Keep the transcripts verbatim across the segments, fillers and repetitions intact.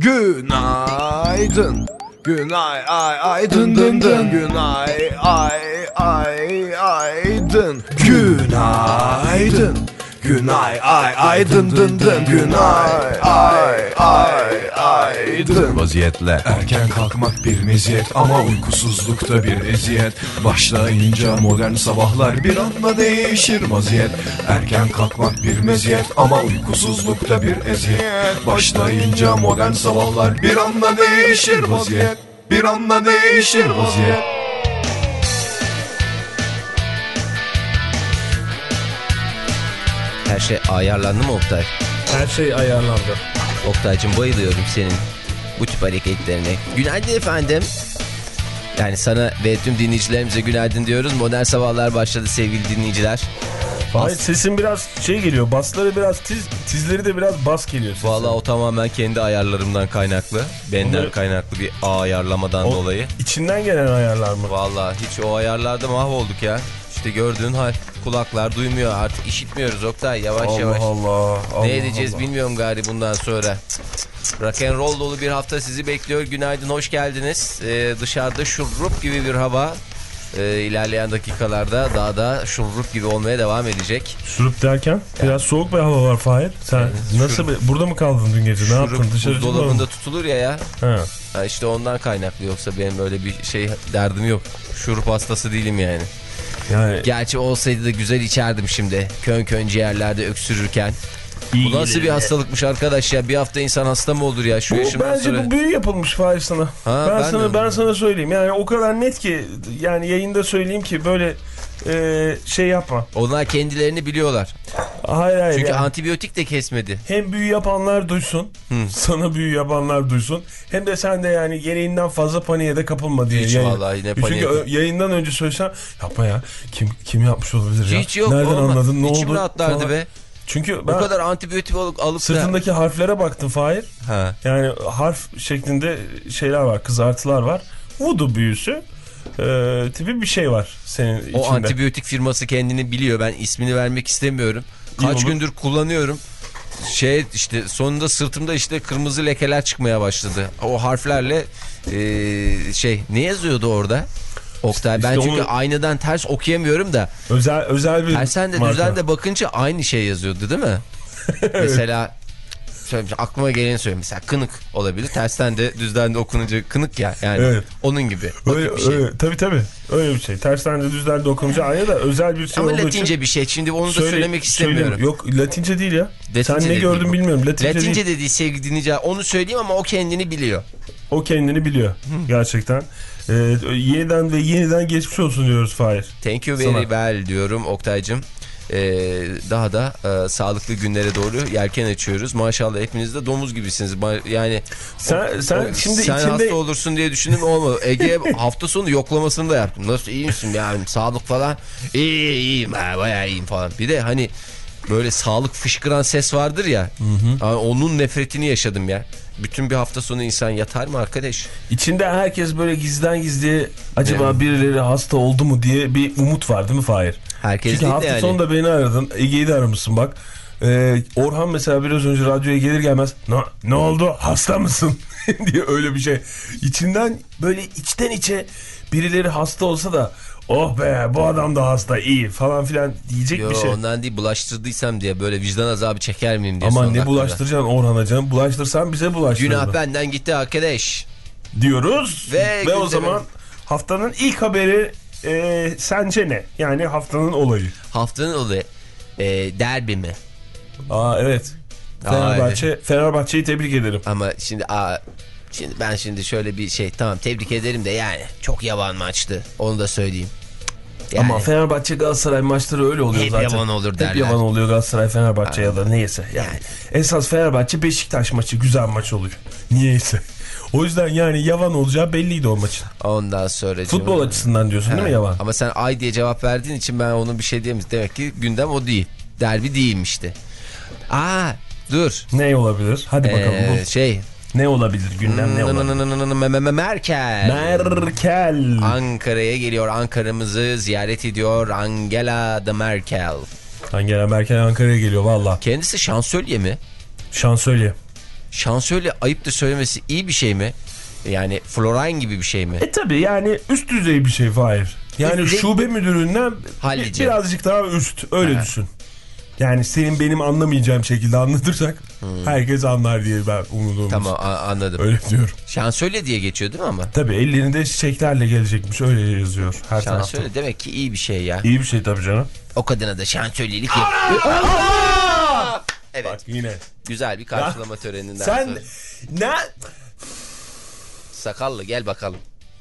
Günaydın. Günay ay ay dın dın dın. Günay ay ay ay dın. Günaydın. Günay ay ay dın dın dın. Günay ay ay ay dın. Vaziyetle erken kalkmak bir meziyet ama uykusuzlukta bir eziyet. Başlayınca modern sabahlar bir anda değişir vaziyet. Erken kalkmak bir meziyet ama uykusuzlukta bir eziyet. Başlayınca modern sabahlar bir anda değişir vaziyet. Bir anda değişir vaziyet. Her şey ayarlandı mı Oktay? Her şey ayarlandı. Oktay'cığım bayılıyorum senin bu tip hareketlerine. Günaydın efendim. Yani sana ve tüm dinleyicilerimize günaydın diyoruz. Modern sabahlar başladı sevgili dinleyiciler. Hayır, sesin biraz şey geliyor. Basları biraz tiz, tizleri de biraz bas geliyor. Sesin. Vallahi o tamamen kendi ayarlarımdan kaynaklı. Benden Onları, kaynaklı bir ağ ayarlamadan o, dolayı. İçinden gelen ayarlar mı? Vallahi hiç o ayarlarda mahvolduk ya. İşte gördüğün hal, kulaklar duymuyor artık, işitmiyoruz Oktay, yavaş Allah yavaş. Allah Allah. Ne edeceğiz Allah. bilmiyorum gari bundan sonra. Rock and roll dolu bir hafta sizi bekliyor. Günaydın, hoş geldiniz. Ee, dışarıda şurup gibi bir hava. Ee, ilerleyen dakikalarda daha da şurup gibi olmaya devam edecek. Şurup derken biraz yani, soğuk bir hava var Fahir. Sen yani, nasıl bir, burada mı kaldın dün gece? Ne şurup, yaptın? Dışarı buzdolabında tutulur ya ya. Ha. Ha işte ondan kaynaklı, yoksa benim öyle bir şey derdim yok. Şurup hastası değilim yani. Yani... Gerçi olsaydı da güzel içerdim şimdi. Kön kön ciğerlerde öksürürken. İyi bu nasıl bir hastalıkmış arkadaş ya? Bir hafta insan hasta mı olur ya şu yaşımdan bence sonra? Bence bu büyü yapılmış Fahir sana. Ha, ben, ben sana ben sana söyleyeyim. Yani o kadar net ki, yani yayında söyleyeyim ki böyle e, şey yapma. Onlar kendilerini biliyorlar. Hayır hayır. Çünkü yani. Antibiyotik de kesmedi. Hem büyü yapanlar duysun. Hı. Sana büyü yapanlar duysun. Hem de sen de yani gereğinden fazla paniğe de kapılma diye. Hiç yayın. vallahi ne paniğe. Çünkü yayından önce söylesem yapma ya. Kim kim yapmış olabilir ya? Hiç yok. Nereden olma. anladın? Ne İçim oldu? rahatlardı falan. be. Çünkü ben o kadar antibiyotik alıp sırtındaki da... harflere baktım Fahir. Ha. Yani harf şeklinde şeyler var, kızartılar var. Voodoo büyüsü e, tipi bir şey var senin içinde. O antibiyotik firması kendini biliyor. Ben ismini vermek istemiyorum. Kaç gündür kullanıyorum. Şey işte sonunda sırtımda işte kırmızı lekeler çıkmaya başladı. O harflerle e, şey ne yazıyordu orada? Oktay ben işte çünkü onu... aynadan ters okuyamıyorum da. Özel özel bir tersen de düzden de bakınca aynı şey yazıyordu değil mi? Mesela söyleyeyim, aklıma geleni söyleyeyim. Mesela kınık olabilir. Tersten de düzden de okununca kınık ya. Yani evet. Onun gibi. Öyle, bir şey. öyle, tabii tabii. Öyle bir şey. Tersten de düzden de okununca aynı da özel bir şey ama olduğu Latince için... bir şey. Şimdi onu da Söyle, söylemek istemiyorum. Söyleyeyim. Yok Latince değil ya. Latince Sen ne gördün bilmiyorum. Latince, Latince değil. de değil sevgili dinleyiciler. Onu söyleyeyim ama o kendini biliyor. O kendini biliyor. Hı. Gerçekten. Ee, yeniden ve yeniden geçmiş olsun diyoruz Fahir. Thank you very Sana. well diyorum Oktay'cığım. Ee, daha da e, sağlıklı günlere doğru yelken açıyoruz. Maşallah hepiniz de domuz gibisiniz. Yani sen, o, sen o, şimdi sen içinde... hasta olursun diye düşündüm olmadı. Ege hafta sonu yoklamasını da yaptım. Nasıl, iyi misin yani, sağlık falan? İyi iyiyim ha, bayağı iyiyim falan. Bir de hani böyle sağlık fışkıran ses vardır ya. Hı hı. Yani onun nefretini yaşadım ya. Bütün bir hafta sonu insan yatar mı arkadaş? İçinde herkes böyle gizliden gizliye acaba evet. birileri hasta oldu mu diye bir umut var değil mi Fahir? Herkes Çünkü hafta yani. sonunda beni aradın. Ege'yi de aramışsın bak. Ee, Orhan mesela biraz önce radyoya gelir gelmez ne, ne oldu hasta mısın diye öyle bir şey. İçinden böyle içten içe birileri hasta olsa da oh be bu adam da hasta iyi falan filan diyecek Yo, bir şey. Ondan değil, bulaştırdıysam diye böyle vicdan azabı çeker miyim diye. Ama ne bulaştıracaksın Orhan'a canım, bulaştırsan bize bulaştırdın. Günah benden gitti arkadaş. Diyoruz ve, ve o zaman mi? Haftanın ilk haberi e, sence ne? Yani haftanın olayı. Haftanın olayı e, derbi mi? Aa evet. Fenerbahçe, evet. Fenerbahçe'yi tebrik ederim. Ama şimdi aa, şimdi ben şimdi şöyle bir şey, tamam tebrik ederim de yani çok yavan maçtı. Onu da söyleyeyim. Yani, ama Fenerbahçe Galatasaray maçları öyle oluyor hep zaten. Hep yavan olur derler. Hep yavan oluyor Galatasaray Fenerbahçe ya da neyse. Yani. yani. Esas Fenerbahçe Beşiktaş maçı güzel maç oluyor. Niyeyse. O yüzden yani yavan olacağı belliydi o maçın. Ondan sonra... Futbol açısından diyorsun he. Değil mi yavan? Ama sen ay diye cevap verdiğin için ben onun bir şey diyemez. Demek ki gündem o değil. Derbi değilmişti. Aa dur. Ne olabilir? Hadi bakalım. Ee, bu. Şey... Ne olabilir? Gündem ne olabilir? Merkel. Merkel. Ankara'ya geliyor. Ankara'mızı ziyaret ediyor Angela de Merkel. Angela Merkel Ankara'ya geliyor valla. Kendisi şansölye mi? Şansölye. şansölye ayıptır söylemesi iyi bir şey mi? Yani Florine gibi bir şey mi? E tabi yani üst düzey bir şey Fahir. Yani Üst- şube müdüründen Hallice. birazcık daha üst öyle Ha. düşün. Yani senin benim anlamayacağım şekilde anlatırsak hmm. herkes anlar diye ben umudum. Tamam a- anladım. Öyle diyorum. Şansölye diye geçiyor değil mi ama? Tabii ellerinde çiçeklerle gelecekmiş öyle yazıyor her tarafta. Şansölye demek ki iyi bir şey ya. İyi bir şey tabii canım. O kadına da şansölyelik yap. Evet. Bak yine. Güzel bir karşılama töreninden Sen sonra. ne? Sakallı gel bakalım.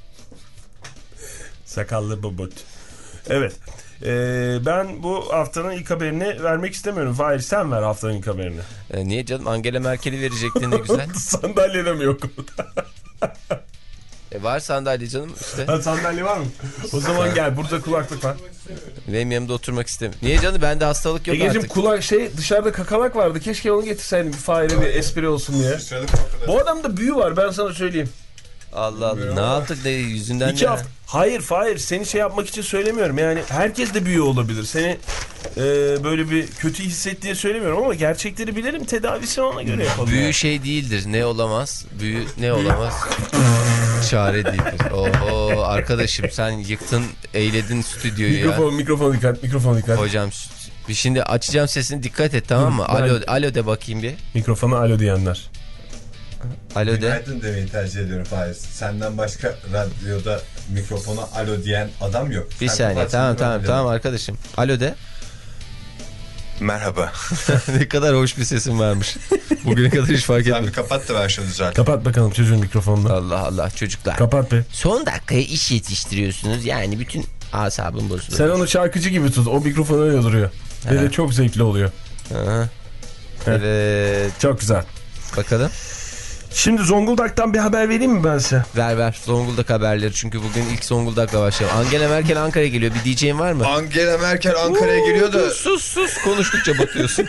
Sakallı babot. Evet. Ee, ben bu haftanın ilk haberini vermek istemiyorum. Fahir sen ver haftanın ilk haberini. E, niye canım? Angela Merkel'i verecektin ne güzel. Sandalyede mi yok? E, var sandalye canım işte. Ha, sandalye var mı? O zaman gel burada kulaklık var. Benim yanımda oturmak istemiyorum. Niye canım? Bende hastalık yok Egeciğim artık. kulak şey dışarıda kakalak vardı. Keşke onu getirseydin bir Fahir'e bir espri olsun diye. Bu adamda büyü var ben sana söyleyeyim. Allah Allah. Ne yaptık? Ne, yüzünden İki ne? hafta. Hayır Fahir seni şey yapmak için söylemiyorum. Yani herkes de büyü olabilir. Seni e, böyle bir kötü hisset diye söylemiyorum ama gerçekleri bilelim tedavisini ona göre yapalım. Büyü yani. şey değildir. Ne olamaz? Büyü ne olamaz? Çare değildir. Oho arkadaşım sen yıktın, eyledin stüdyoyu ya. Mikrofon, mikrofon dikkat, mikrofon dikkat. Hocam bir şimdi açacağım sesini dikkat et tamam mı? Ben- Alo, alo de bakayım bir. Mikrofona alo diyenler. Alo de. Günaydın demeyi tercih ediyorum Fahir. Senden başka radyoda mikrofona alo diyen adam yok. Bir Sen saniye kapat, tamam sen tamam kapat. tamam arkadaşım. Alo de. Merhaba. Ne kadar hoş bir sesin varmış. Bugüne kadar hiç fark Sen bir etmedim. kapat da ver şunu düzelt. Kapat bakalım çocuğun mikrofonunu. Allah Allah çocuklar. Kapat be. Son dakikaya iş yetiştiriyorsunuz. Yani bütün asabım bozuluyor. Sen onu şarkıcı gibi tut. O mikrofon öyle duruyor. Ve de çok zevkli oluyor. Aha. Evet. Çok güzel. Bakalım. Şimdi Zonguldak'tan bir haber vereyim mi ben size? Ver ver Zonguldak haberleri çünkü bugün ilk Zonguldak'la başlayalım. Angela Merkel Ankara'ya geliyor. Bir diyeceğin var mı? Angela Merkel Ankara'ya geliyor da Sus sus konuştukça batıyorsun.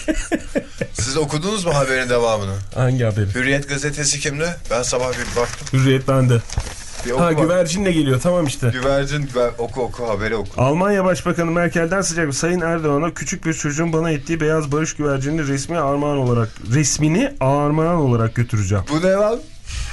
siz okudunuz mu haberin devamını? Hangi haberi? Hürriyet gazetesi kimde? Ben sabah bir baktım. Hürriyet bende. Bir oku Ha bak. güvercinle geliyor tamam işte. Güvercin güver- oku oku haberi oku. Almanya Başbakanı Merkel'den sıcak Sayın Erdoğan'a küçük bir çocuğun bana ettiği beyaz barış güvercinini resmi armağan olarak resmini armağan olarak götüreceğim. Bu ne lan?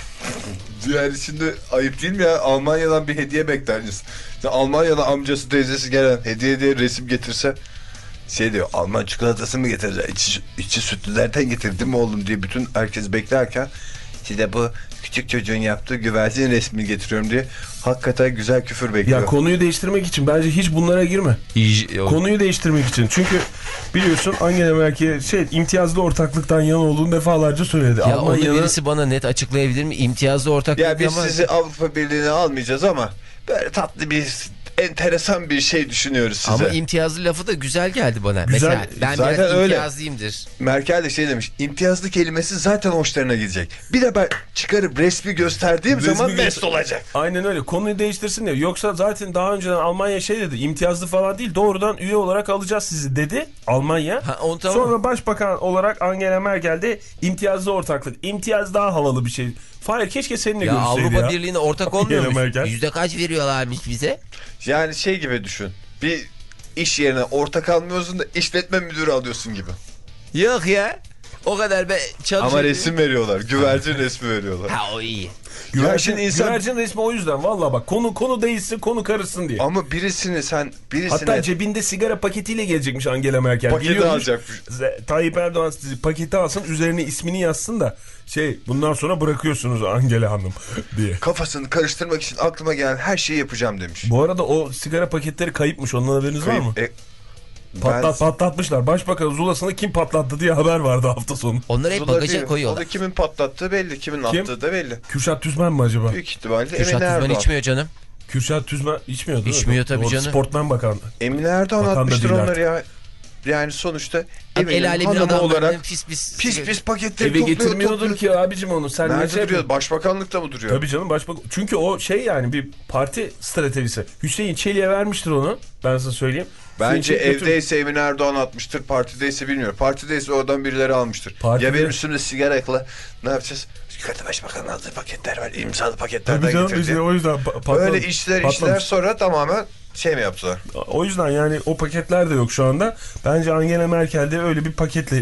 Yani şimdi ayıp değil mi ya? Almanya'dan bir hediye beklerdiniz. İşte Almanya'da amcası teyzesi gelen hediye diye resim getirse şey diyor, Alman çikolatası mı getirecek? İçi, içi sütlülerden getirdim mi oğlum diye bütün herkes beklerken size bu küçük çocuğun yaptığı güvercin resmini getiriyorum diye hakikaten güzel küfür bekliyor. Ya konuyu değiştirmek için bence hiç bunlara girme. İyi, o- Konuyu değiştirmek için. Çünkü biliyorsun Angela Merkel şey imtiyazlı ortaklıktan yana olduğunu defalarca söyledi. Ya onu Almanya'da birisi bana net açıklayabilir mi? İmtiyazlı ortaklık Ya biz ama... sizi Avrupa Birliği'ne almayacağız ama böyle tatlı bir enteresan bir şey düşünüyoruz size. Ama imtiyazlı lafı da güzel geldi bana. Güzel, Mesela ben zaten biraz öyle. imtiyazlıyımdır. Merkel de şey demiş, imtiyazlı kelimesi zaten hoşlarına gidecek. Bir de ben çıkarıp resmi gösterdiğim Resmi zaman göster- mest olacak. Aynen öyle. Konuyu değiştirsin diyor. Yoksa zaten daha önceden Almanya şey dedi. İmtiyazlı falan değil. Doğrudan üye olarak alacağız sizi dedi Almanya. Ha, onu tamam. Sonra başbakan olarak Angela Merkel de imtiyazlı ortaklık. İmtiyaz daha havalı bir şey. Fahir keşke seninle Ya görüşseydi Avrupa ya. Birliği'ne ortak olmuyor Angela muyuz? Merkel. Yüzde kaç veriyorlarmış bize? Yani şey gibi düşün. Bir iş yerine ortak almıyorsun da işletme müdürü alıyorsun gibi. Yok ya. O kadar be çalışıyorum. Ama resim veriyorlar. Güvercin resmi veriyorlar. Ha o iyi. Güvercin, Gerçekten insan- güvercin resmi o yüzden. Valla bak konu konu değilsin konu karışsın diye. Ama birisini sen birisine Hatta cebinde sigara paketiyle gelecekmiş Angela Merkel. paketi Geliyormuş, alacakmış. Z- Tayyip Erdoğan sizi paketi alsın üzerine ismini yazsın da şey bundan sonra bırakıyorsunuz Angela Hanım diye. Kafasını karıştırmak için aklıma gelen her şeyi yapacağım demiş. Bu arada o sigara paketleri kayıpmış ondan haberiniz var mı? E, Patlat, patlatmışlar. Başbakan Zulas'ını kim patlattı diye haber vardı hafta sonu. Onları hep Zula bagaja değil. O koyuyorlar. da kimin patlattığı belli, kimin Kim? attığı da belli. Kürşat Tüzmen mi acaba? Büyük ihtimalle Kürşat Emine Tüzmen Erdoğan. içmiyor canım. Kürşat Tüzmen içmiyordu değil mi? İçmiyor tabii O canım. Sportmen Bakanı. Emine Erdoğan Bakan da atmıştır değil onları ya. Yani sonuçta Abi Emine'nin el alemin hanımı adamlarının olarak pis pis. pis pis paketleri Eve topluyor, getirmiyordur topluyor. ki abicim onu. Sen ne Nerede şey duruyor? yapıyorsun? Başbakanlıkta mı duruyor? Tabii canım başbakan. Çünkü o şey yani bir parti stratejisi. Hüseyin Çelik'e vermiştir onu. Ben size söyleyeyim. Bence Hüseyin Çelik götür- evdeyse Emine Erdoğan atmıştır, partideyse bilmiyorum. Partideyse oradan birileri almıştır. Partide- Ya benim üstümde sigara yakla. Ne yapacağız? Yukarıda başbakanın aldığı paketler var. İmzalı paketlerden Tabii canım getirdi. işte o yüzden pa- patlamış. Böyle işler işler Patlamış. sonra tamamen şey mi yaptılar? O yüzden yani o paketler de yok şu anda. Bence Angela Merkel de öyle bir paketle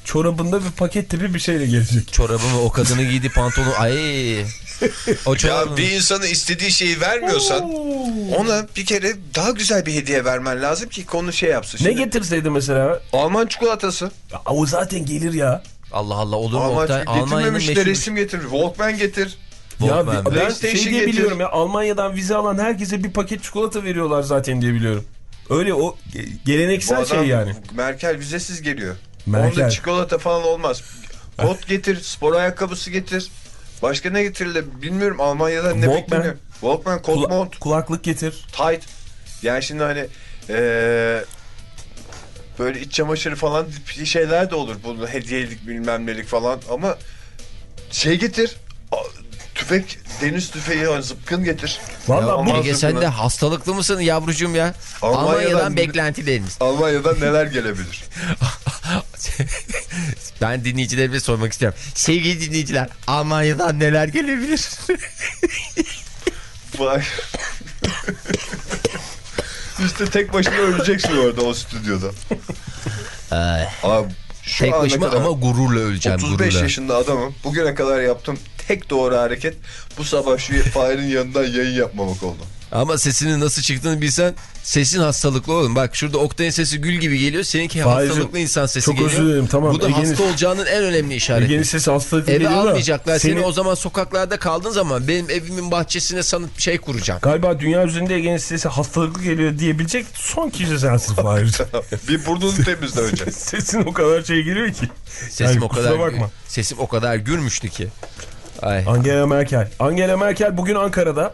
çorabında bir paket tipi bir şeyle gelecek. Çorabımı o kadını giydi pantolonu. Ay. O çorabını... Ya bir insana istediği şeyi vermiyorsan ona bir kere daha güzel bir hediye vermen lazım ki konu şey yapsın. Ne Şimdi, getirseydi mesela? Alman çikolatası. Ya, o zaten gelir ya. Allah Allah olur mu? Alman Oktay? Almanya'nın getirmemiş de meşhur... resim getir. Walkman getir. Walkman. Ya ben PlayStation şey diye getir. biliyorum ya, Almanya'dan vize alan herkese bir paket çikolata veriyorlar zaten diye biliyorum. Öyle o geleneksel şey yani. Merkel vizesiz geliyor. Merkel. Onda çikolata falan olmaz. Kot getir, spor ayakkabısı getir. Başka ne getirirler bilmiyorum. Almanya'dan ne Walkman. bekleniyor? Walkman, kot Kula- mont, kulaklık getir. tight. Yani şimdi hani ee, böyle iç çamaşırı falan şeyler de olur. Bunu hediyelik bilmem nelik falan ama şey getir. Tüfek, deniz tüfeği, zıpkın getir. Vallahi Ya, Ege sen zıpkını. de hastalıklı mısın yavrucuğum ya? Almanya'dan, Almanya'dan beklentilerimiz. Almanya'dan neler gelebilir? Ben dinleyicilerime sormak istiyorum. Sevgili dinleyiciler, Almanya'dan neler gelebilir? Vay. İşte tek başına öleceksin orada o stüdyoda. Abi, şu Tek ana başıma kadar ama gururla öleceğim. otuz beş gururla. yaşında adamım. Bugüne kadar yaptığım tek doğru hareket bu sabah şu Fahir'in yanından yayın yapmamak oldu. Ama sesinin nasıl çıktığını bilsen, sesin hastalıklı oğlum. Bak şurada Oktay'ın sesi gül gibi geliyor. Seninki Fahir'cim, hastalıklı insan sesi çok geliyor. özür dilerim, tamam. Bu da Ege'nin- hasta olacağının en önemli işareti. Ege'nin sesi hastalıklı Eve geliyor da almayacaklar seni. seni- O zaman sokaklarda kaldığın zaman benim evimin bahçesine sanıp bir şey kuracağım. Galiba dünya üzerinde Ege'nin sesi hastalıklı geliyor diyebilecek son kişi sensin Fahir. Bir burnunu temizle önce. Sesin o kadar şey geliyor ki. Sesim Yani o kusura kadar bakma. sesim o kadar gürmüştü ki. Ay. Angela Merkel. Angela Merkel bugün Ankara'da.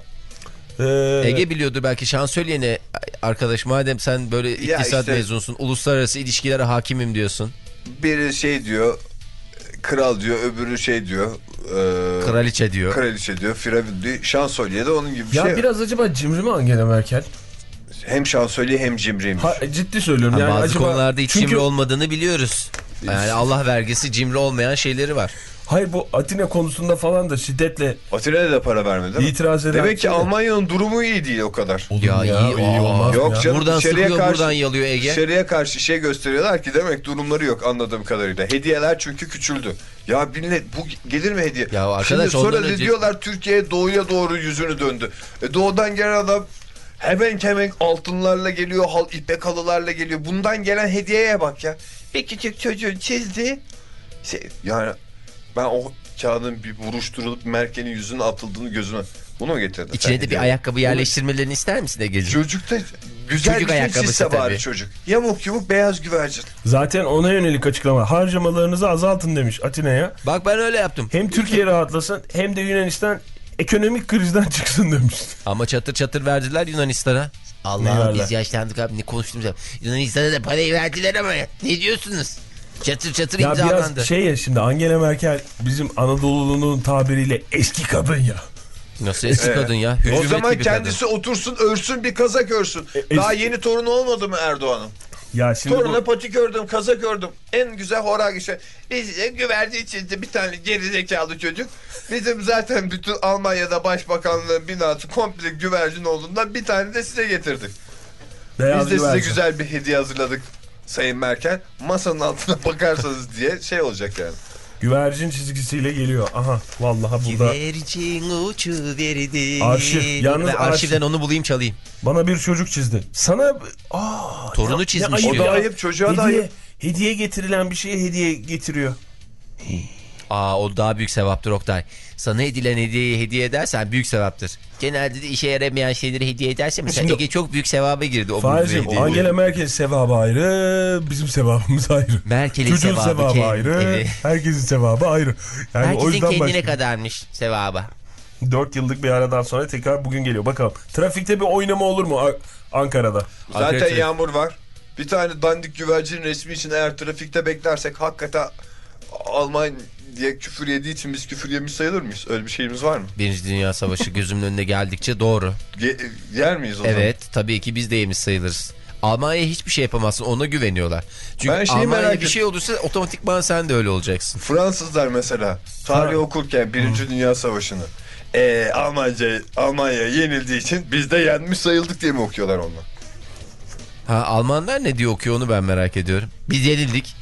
Ee, Ege biliyordu belki şansölyene arkadaş, madem sen böyle iktisat işte- mezunsun, uluslararası ilişkilere hakimim diyorsun. Biri şey diyor, kral diyor, öbürü şey diyor. E, Kraliçe diyor. Kraliçe diyor, firavun diyor. Şansölye de onun gibi bir ya şey. biraz acaba cimri mi Angela Merkel? Hem şansölye hem cimriymiş. Ha, ciddi söylüyorum. Ha, Yani bazı acaba, konularda hiç çünkü, cimri olmadığını biliyoruz. Yani Allah vergisi cimri olmayan şeyleri var. hayır, bu Atina konusunda falan da şiddetle Atina'ya da para vermedi değil mi? itiraz eden. Demek ki Almanya'nın durumu iyi değil o kadar. Olur Ya, mu iyi, iyi aa. olmaz Yok mı ya? canım, Buradan dışarıya sıkıyor, karşı- buradan yalıyor Ege. Dışarıya karşı şey gösteriyorlar ki demek durumları yok anladığım kadarıyla. Hediyeler çünkü küçüldü. Ya millet bu gelir mi hediye? Ya arkadaş, Şimdi sonra ondan da önce- diyorlar Türkiye doğuya doğru yüzünü döndü. E, doğudan gelen adam hemen hemen altınlarla geliyor, hal, ipek halılarla geliyor. Bundan gelen hediyeye bak ya. Bir küçük çocuğun çizdi. Şey, yani ben o kağıdın bir buruşturulup Merkel'in yüzüne atıldığını gözüme. Bunu mu getirdin? İçine sen de bir hediye? ayakkabı yerleştirmelerini ister misin Ege'ciğim? Çocuk da güzel Çocuk bir şey ayakkabısı çizse bari tabii. çocuk. Yamuk yumuk beyaz güvercin. Zaten ona yönelik açıklama. Harcamalarınızı azaltın demiş Atina'ya. Bak ben öyle yaptım. Hem Türkiye rahatlasın hem de Yunanistan ekonomik krizden çıksın demiş. Ama çatır çatır verdiler Yunanistan'a. Ne Allah'ım verdiler? biz yaşlandık abi, ne konuştuğumuzu. Yunanistan'a da parayı verdiler ama ne diyorsunuz? Çatır çatır Ya imzalandı. biraz şey ya, şimdi Angela Merkel bizim Anadolu'nun tabiriyle eski kadın ya. Nasıl eski Evet. kadın ya? O Hücum zaman etti bir kadın. kendisi otursun örsün bir kazak örsün. E, Daha es- yeni torunu olmadı mı Erdoğan'ın? Ya şimdi Toruna bu, patik ördüm, kazak ördüm. En güzel hora işte. Bize güvercin çizdi bir tane gerizekalı çocuk. Bizim zaten bütün Almanya'da başbakanlığın binası komple güvercin olduğundan bir tane de size getirdik. beyaz Biz de size güvercin. güzel bir hediye hazırladık Sayın Merkel. Masanın altına bakarsanız diye şey olacak yani. Güvercin çizgisiyle geliyor. Aha vallahi burada Güvercin uçuverdi. Arşiv. Yalnız Ben arşiv. arşivden onu bulayım çalayım. bana bir çocuk çizdi. Sana aa, Torunu ne- çizmiş ne ayıp diyor. O da ya. ayıp, çocuğa da hediye, ayıp. hediye getirilen bir şeye hediye getiriyor. Aa, o daha büyük sevaptır Oktay. Sana edilen hediyeyi hediye edersen büyük sevaptır. Genelde de işe yaramayan şeyleri hediye edersen mesela Şimdi- Ege çok büyük sevaba girdi. O Fahir'cim, hediye. Angela Merkel sevabı ayrı, bizim sevabımız ayrı. Merkel'in Çocuğun sevabı sevabı kendi- ayrı, evet. herkesin sevabı ayrı. Yani o Herkesin yüzden kendine baş... kadarmış sevaba. dört yıllık bir aradan sonra tekrar bugün geliyor. Bakalım trafikte bir oynama olur mu A- Ankara'da? Zaten Arkadaşlar- yağmur var. Bir tane dandik güvercin resmi için eğer trafikte beklersek hakikaten Alman diye küfür yediği için biz küfür yemiş sayılır mıyız? Öyle bir şeyimiz var mı? Birinci Dünya Savaşı gözümün önüne geldikçe doğru. Ge- yer miyiz o zaman? Evet, tabii ki biz de yemiş sayılırız. Almanya'ya hiçbir şey yapamazsın, ona güveniyorlar. Çünkü Ben şeyi Almanya'ya merak bir et- şey olursa otomatikman sen de öyle olacaksın. Fransızlar mesela tarih Ha. okurken Birinci Dünya Savaşı'nı ee, Almanca Almanya yenildiği için biz de yenmiş sayıldık diye mi okuyorlar onlar? Ha, Almanlar ne diye okuyor onu ben merak ediyorum. Biz yenildik.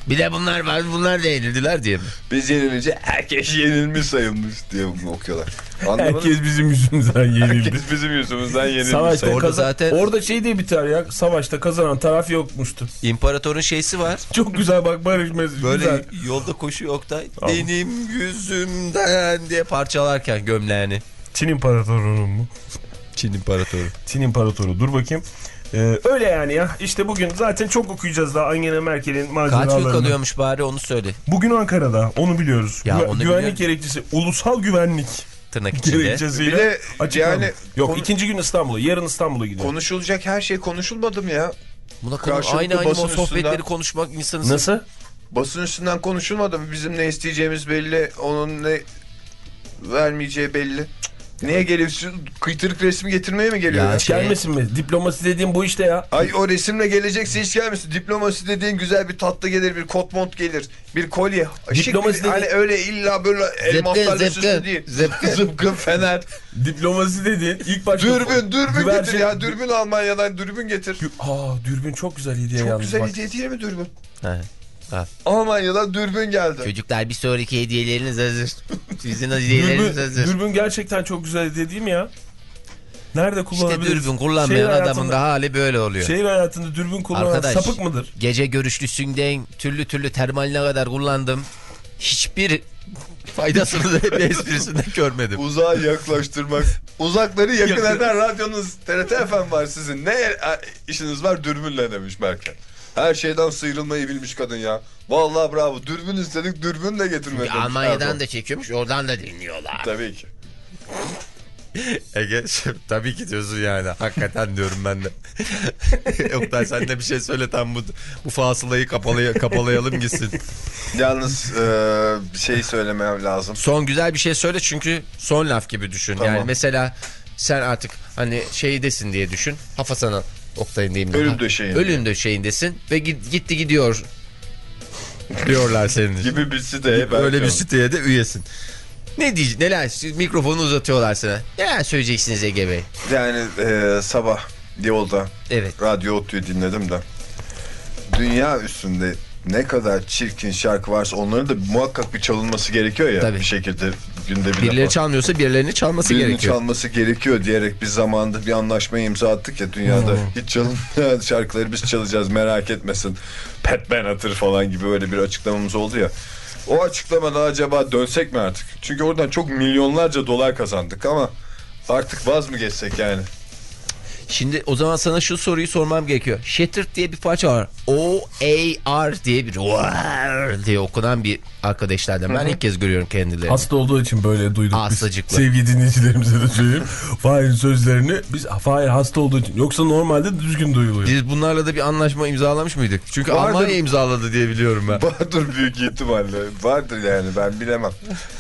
Bir de bunlar var, bunlar da yenildiler diye mi? Biz yenilince herkes yenilmiş sayılmış diye bunu okuyorlar. Anladın Herkes mı? bizim yüzümüzden yenildi. Herkes bizim yüzümüzden yenilmiş Savaşta sayılmış. Orada kazan... zaten- Orada şey diye biter ya. Savaşta kazanan taraf yokmuştu. İmparatorun şeysi var. Çok güzel bak Barış Mesut. Böyle Güzel. yolda koşuyor Oktay. Tamam. Benim yüzümden diye parçalarken gömleğini. Çin İmparatorluğu'nun mu? Çin İmparatoru. Çin İmparatoru. Dur bakayım. Ee, öyle yani ya. İşte bugün zaten çok okuyacağız daha Angela Merkel'in maceralarını. Kaç gün kalıyormuş bari onu söyle. Bugün Ankara'da. Onu biliyoruz. Ya Gü- onu güvenlik biliyorum. gerekçesi. Ulusal güvenlik Tırnak içinde. gerekçesiyle Bir de açıklandı. yani Yok konu- ikinci gün İstanbul'a. Yarın İstanbul'a gidiyor. Konuşulacak her şey konuşulmadı mı ya? Buna konu, Karşılıklı aynı aynı o basın sohbetleri üstünden- konuşmak insanı... Nasıl? Basın üstünden konuşulmadı mı? Bizim ne isteyeceğimiz belli, onun ne vermeyeceği belli. Niye geliyor? Şu kıytırık resmi getirmeye mi geliyor? Ya Ya? şey- Gelmesin mi? Diplomasi dediğim bu işte ya. Ay o resimle gelecekse hiç gelmesin. Diplomasi dediğin güzel bir tatlı gelir, bir kot mont gelir, bir kolye. Şık Diplomasi bir, dediğin- hani öyle illa böyle elmaslarla zıpkın, süslü değil. zıpkın. Zıpkın, fener. Diplomasi dediğin ilk başta... Dürbün, dürbün Güvercin- getir ya. Dürbün Almanya'dan dürbün getir. Aa dürbün çok güzel hediye Çok yalnız güzel bak. hediye değil mi dürbün? He. Almanya'dan dürbün geldi. Çocuklar bir sonraki hediyeleriniz hazır. Sizin hediyeleriniz Dürbün, hazır. dürbün gerçekten çok güzel hediye değil mi ya? Nerede İşte kullanabiliriz? dürbün kullanmayan Şehir adamın hayatında- da hali böyle oluyor. Şehir hayatında dürbün kullanan Arkadaş, sapık mıdır? gece görüşlüsünden türlü türlü termaline kadar kullandım. Hiçbir faydasını da bir esprisini de görmedim. Uzağa yaklaştırmak. Uzakları yakın eden radyonuz T R T F M var sizin. Ne işiniz var dürbünle demiş Merkel. Her şeyden sıyrılmayı bilmiş kadın ya. Vallahi bravo. Dürbün istedik, dürbün de getirmedi. Almanya'dan da çekiyormuş, oradan da dinliyorlar. Tabii ki. Ege tabii ki diyorsun yani. Hakikaten diyorum ben de. Oktay sen de bir şey söyle, tam bu bu fasılayı kapalay kapalayalım gitsin. Yalnız e, bir şey söylemem lazım. Son güzel bir şey söyle, çünkü son laf gibi düşün. Tamam. Yani mesela sen artık hani şeydesin diye düşün. Hafasan'a Oktay'ın diyeyim. Ölüm döşeğinde. Ölüm döşeğindesin ve gitti gidiyor diyorlar senin için. Gibi bir siteye ben Öyle bir canım. siteye de üyesin. Ne diyeceksin? Neler? Mikrofonu uzatıyorlar sana. Neler söyleyeceksiniz Ege Bey? Yani e, sabah yolda Evet. Radyo Ottu'yu dinledim de. Dünya üstünde ne kadar çirkin şarkı varsa onların da muhakkak bir çalınması gerekiyor ya. Tabii. Bir şekilde günde bir Birileri defa. çalmıyorsa birilerinin çalması Birinin gerekiyor. çalması gerekiyor diyerek bir zamanda bir anlaşmaya imza attık ya dünyada. Hmm. Hiç çalınmayan şarkıları biz çalacağız, merak etmesin. Pat Benatar falan gibi öyle bir açıklamamız oldu ya. O açıklamada acaba dönsek mi artık? Çünkü oradan çok milyonlarca dolar kazandık ama artık vaz mı geçsek yani? Şimdi o zaman sana şu soruyu sormam gerekiyor. Shattered diye bir parça var. O A R diye bir War diye okunan bir arkadaşlardan. Ben ilk kez görüyorum kendilerini. Hasta olduğu için böyle duyduk Hastacıklı. biz. Sevgili dinleyicilerimize de söyleyeyim. Fahir'in sözlerini biz Fahir hasta olduğu için. Yoksa normalde düzgün duyuluyor. Biz bunlarla da bir anlaşma imzalamış mıydık? Çünkü Vardır. Almanya imzaladı diye biliyorum ben. Vardır büyük ihtimalle. Vardır yani, ben bilemem.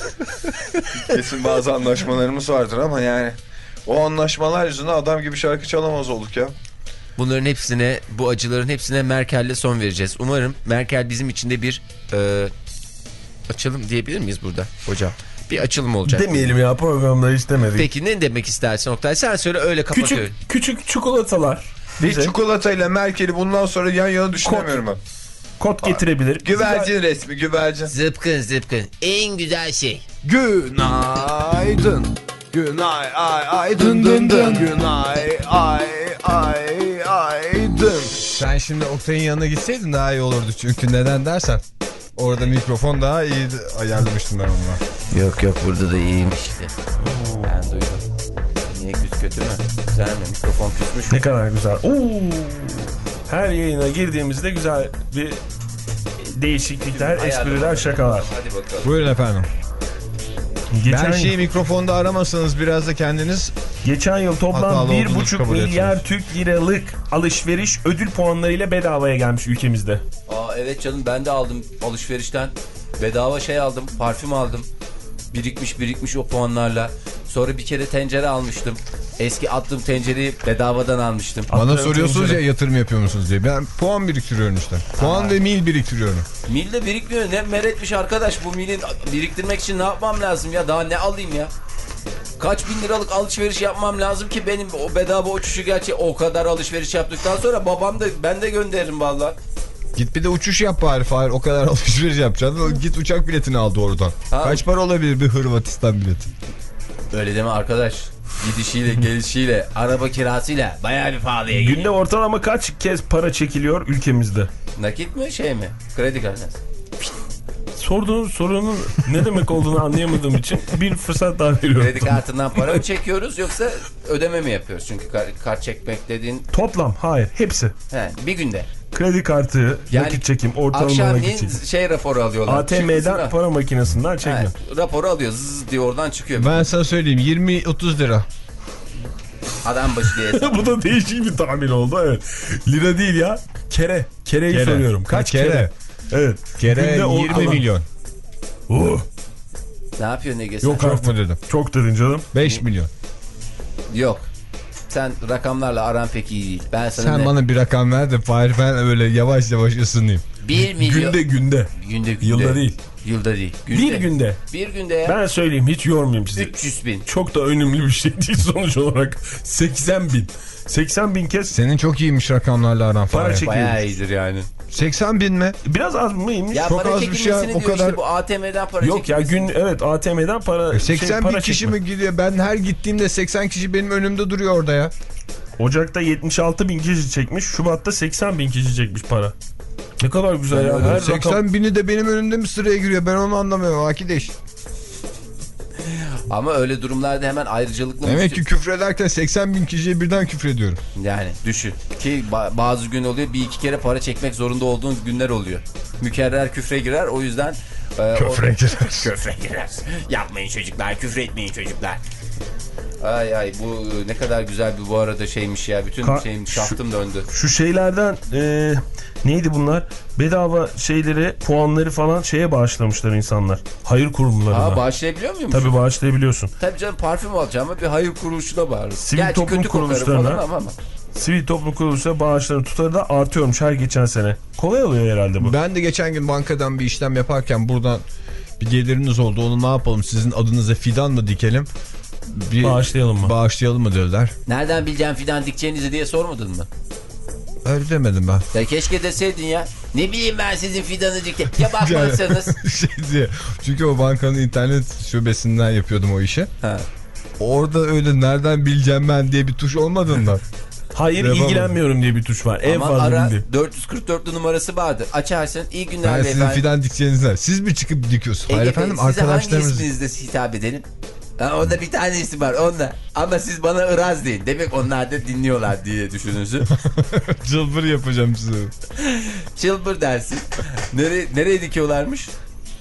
Kesin bazı anlaşmalarımız vardır ama yani o anlaşmalar yüzünden adam gibi şarkı çalamaz olduk ya. Bunların hepsine, bu acıların hepsine Merkel'le son vereceğiz. Umarım Merkel bizim için de bir e, açılım diyebilir miyiz burada hocam? Bir açılım olacak. Demeyelim ya, programda hiç demedik. Peki ne demek istersin Oktay? Sen söyle, öyle kapatıyorum. Küçük küçük çikolatalar. Bir Bize çikolatayla Merkel'i bundan sonra yan yana düşünemiyorum ben. kod getirebilir. Güvercin resmi, güvercin. Zıpkın zıpkın. En güzel şey. Günaydın. Günay ay ay dın dın dın. Günay ay ay ay dın. Sen şimdi Oktay'ın yanına gitseydin daha iyi olurdu. Çünkü neden dersen orada mikrofon daha iyi ayarlamıştım ben onunla. Yok yok, burada da iyiymiş işte. Ben duydum. Niye küs, kötü mü? Güzel mi? Mikrofon küsmüş mü? Ne kadar güzel. Oo. Her yayına girdiğimizde güzel bir değişiklikler, espriler, şakalar. Hadi bakalım. Buyurun efendim. Geçen, Ben şeyi mikrofonda aramasanız biraz da kendiniz geçen yıl toplam hatalı bir olduğunuzu buçuk kabul milyar etsiniz. Türk liralık alışveriş ödül puanlarıyla bedavaya gelmiş ülkemizde. Aa, evet canım, ben de aldım alışverişten. Bedava şey aldım, parfüm aldım. Birikmiş birikmiş o puanlarla. Sonra bir kere tencere almıştım. Eski attığım tencereyi bedavadan almıştım. bana Atlarım soruyorsunuz tencere. ya yatırım yapıyor musunuz diye. Ben puan biriktiriyorum işte. Puan ve mil biriktiriyorum. Mil de birikmiyor. Ne meretmiş arkadaş, bu mili biriktirmek için ne yapmam lazım ya? Daha ne alayım ya? Kaç bin liralık alışveriş yapmam lazım ki benim o bedava uçuşu, gerçi o kadar alışveriş yaptıktan sonra babam da, ben de gönderirim valla. Git bir de uçuş yap bari Fahir. O kadar alışveriş yapacaksın. Git uçak biletini al doğrudan. Ha. Kaç para olabilir bir Hırvatistan bileti? Öyle deme arkadaş. Gidişiyle gelişiyle araba kirasıyla bayağı bir pahalıya geliyor. Günde ortalama kaç kez para çekiliyor ülkemizde? Nakit mi şey mi? Kredi kartı. Sorduğun sorunun ne demek olduğunu anlayamadığım için bir fırsat daha veriyorum. Kredi kartından para mı çekiyoruz yoksa ödeme mi yapıyoruz? Çünkü kar, kart çekmek dediğin Toplam hayır hepsi. he, bir günde. Kredi kartı, Yani nakit çekim, ortalama nakit akşamleyin çekim. şey raporu alıyorlar. A T M'den para makinesinden çekim. He, raporu alıyor zzz diye oradan çıkıyor. Ben sana söyleyeyim yirmi otuz lira. Adam başı diye hesap. Bu da değişik bir tahmin oldu evet. Lira değil ya. Kere. Kereyi Kere. soruyorum. Kaç Kere. kere? Evet. Kere Günde yirmi ortalama. milyon. Uh, Ne yapıyor Ege sen? Yok Çok artık. mu dedim? Çok dedin canım. beş milyon. Yok. Sen rakamlarla aran pek iyi değil. Ben sana Sen ne? bana bir rakam ver de Fahir ben öyle yavaş yavaş ısınayım. bir milyon. Günde günde. Günde günde. Yılda değil. Yılda değil. Günde. Bir günde. Bir günde ya. Ben söyleyeyim hiç yormayayım sizi. üç yüz bin. Çok da önemli bir şey değil sonuç olarak. seksen bin. seksen bin kez Senin çok iyiymiş rakamlarla aran para Fahir. çekiyor. Bayağı iyidir yani. seksen bin mi? Biraz az mıymış? Ya Çok para az bir şey, çekilmesini o diyor kadar- işte bu A T M'den para Yok ya çekilmesini. gün evet A T M'den para E, seksen şey, para bin kişi çekme. mi gidiyor? Ben her gittiğimde seksen kişi benim önümde duruyor orada ya. Ocak'ta yetmiş altı bin kişi çekmiş. Şubat'ta seksen bin kişi çekmiş para. Ne kadar güzel ya. Her seksen rakam... bini de benim önümde mi sıraya giriyor? Ben onu anlamıyorum Akideş. Ama öyle durumlarda hemen ayrıcalıklı Demek müşteri- ki küfrederken seksen bin kişiye birden küfrediyorum. Yani düşün ki ba- bazı gün oluyor bir iki kere para çekmek zorunda olduğun günler oluyor. Mükerrer küfre girer o yüzden e, Küfre o... girer. Küfre girer. Yapmayın çocuklar, küfür etmeyin çocuklar. Ay ay bu ne kadar güzel bir bu arada şeymiş ya. Bütün Ka- şeyim şaftım döndü. Şu şeylerden e, neydi bunlar? Bedava şeyleri, puanları falan şeye bağışlamışlar insanlar. Hayır kurumlarına. Aa bağışlayabiliyor muyum? Tabii bağışlayabiliyorsun. Tabii canım parfüm alacağım ama bir hayır kuruluşuna bağırırız. Sivil Gerçi toplum kötü kokarım kuruluşlarına- falan ama, ama. Sivil toplum kuruluşuna bağışların tutarı da artıyormuş her geçen sene. Kolay oluyor herhalde bu. Ben de geçen gün bankadan bir işlem yaparken buradan bir geliriniz oldu. Onu ne yapalım? Sizin adınıza fidan mı dikelim? Bir Bağışlayalım mı? Bağışlayalım mı dediler. Nereden bileceğim fidan dikeceğinizi diye sormadın mı? Öyle demedim ben. Ya keşke deseydin ya. Ne bileyim ben sizin fidanı dike. Ya bakmazsanız. şey diye. Çünkü o bankanın internet şubesinden yapıyordum o işi. Ha. Orada öyle nereden bileceğim ben diye bir tuş olmadığından. Hayır Devam ilgilenmiyorum diye bir tuş var. En Ama fazla ara bildiğim. dört yüz kırk dörtlü numarası vardı. Açarsın iyi günler Ben sizin beyefendi. fidan dikeceğinizden. Siz mi çıkıp dikiyorsunuz? Ege Hayır Bey, efendim size hangi arkadaşlarımız. isminizle hitap edelim? Ha, onda bir tane isim var onda. Ama siz bana Iraz deyin. Demek onlar da dinliyorlar diye düşünürsün. Cılbır yapacağım size. Çılbır dersin. Nereye, nereye dikiyorlarmış?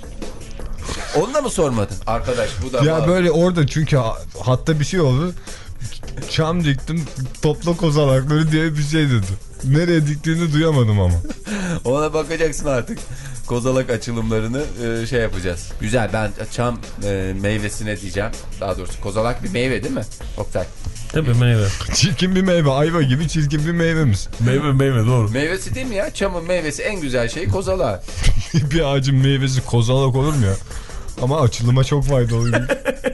Onu da mı sormadın? Arkadaş bu da... Ya böyle orada çünkü hatta bir şey oldu. Çam diktim topla kozalakları diye bir şey dedi. Nereye diktiğini duyamadım ama. Ona bakacaksın artık. Kozalak açılımlarını e, şey yapacağız. Güzel ben çam e, meyvesine diyeceğim. Daha doğrusu kozalak bir meyve değil mi? Oktay. Tabii meyve. Çirkin bir meyve. Ayva gibi çirkin bir meyvemiz. Meyve meyve doğru. Meyvesi değil mi ya? Çamın meyvesi en güzel şey kozalak. Bir ağacın meyvesi kozalak olur mu ya? Ama açılıma çok faydalı.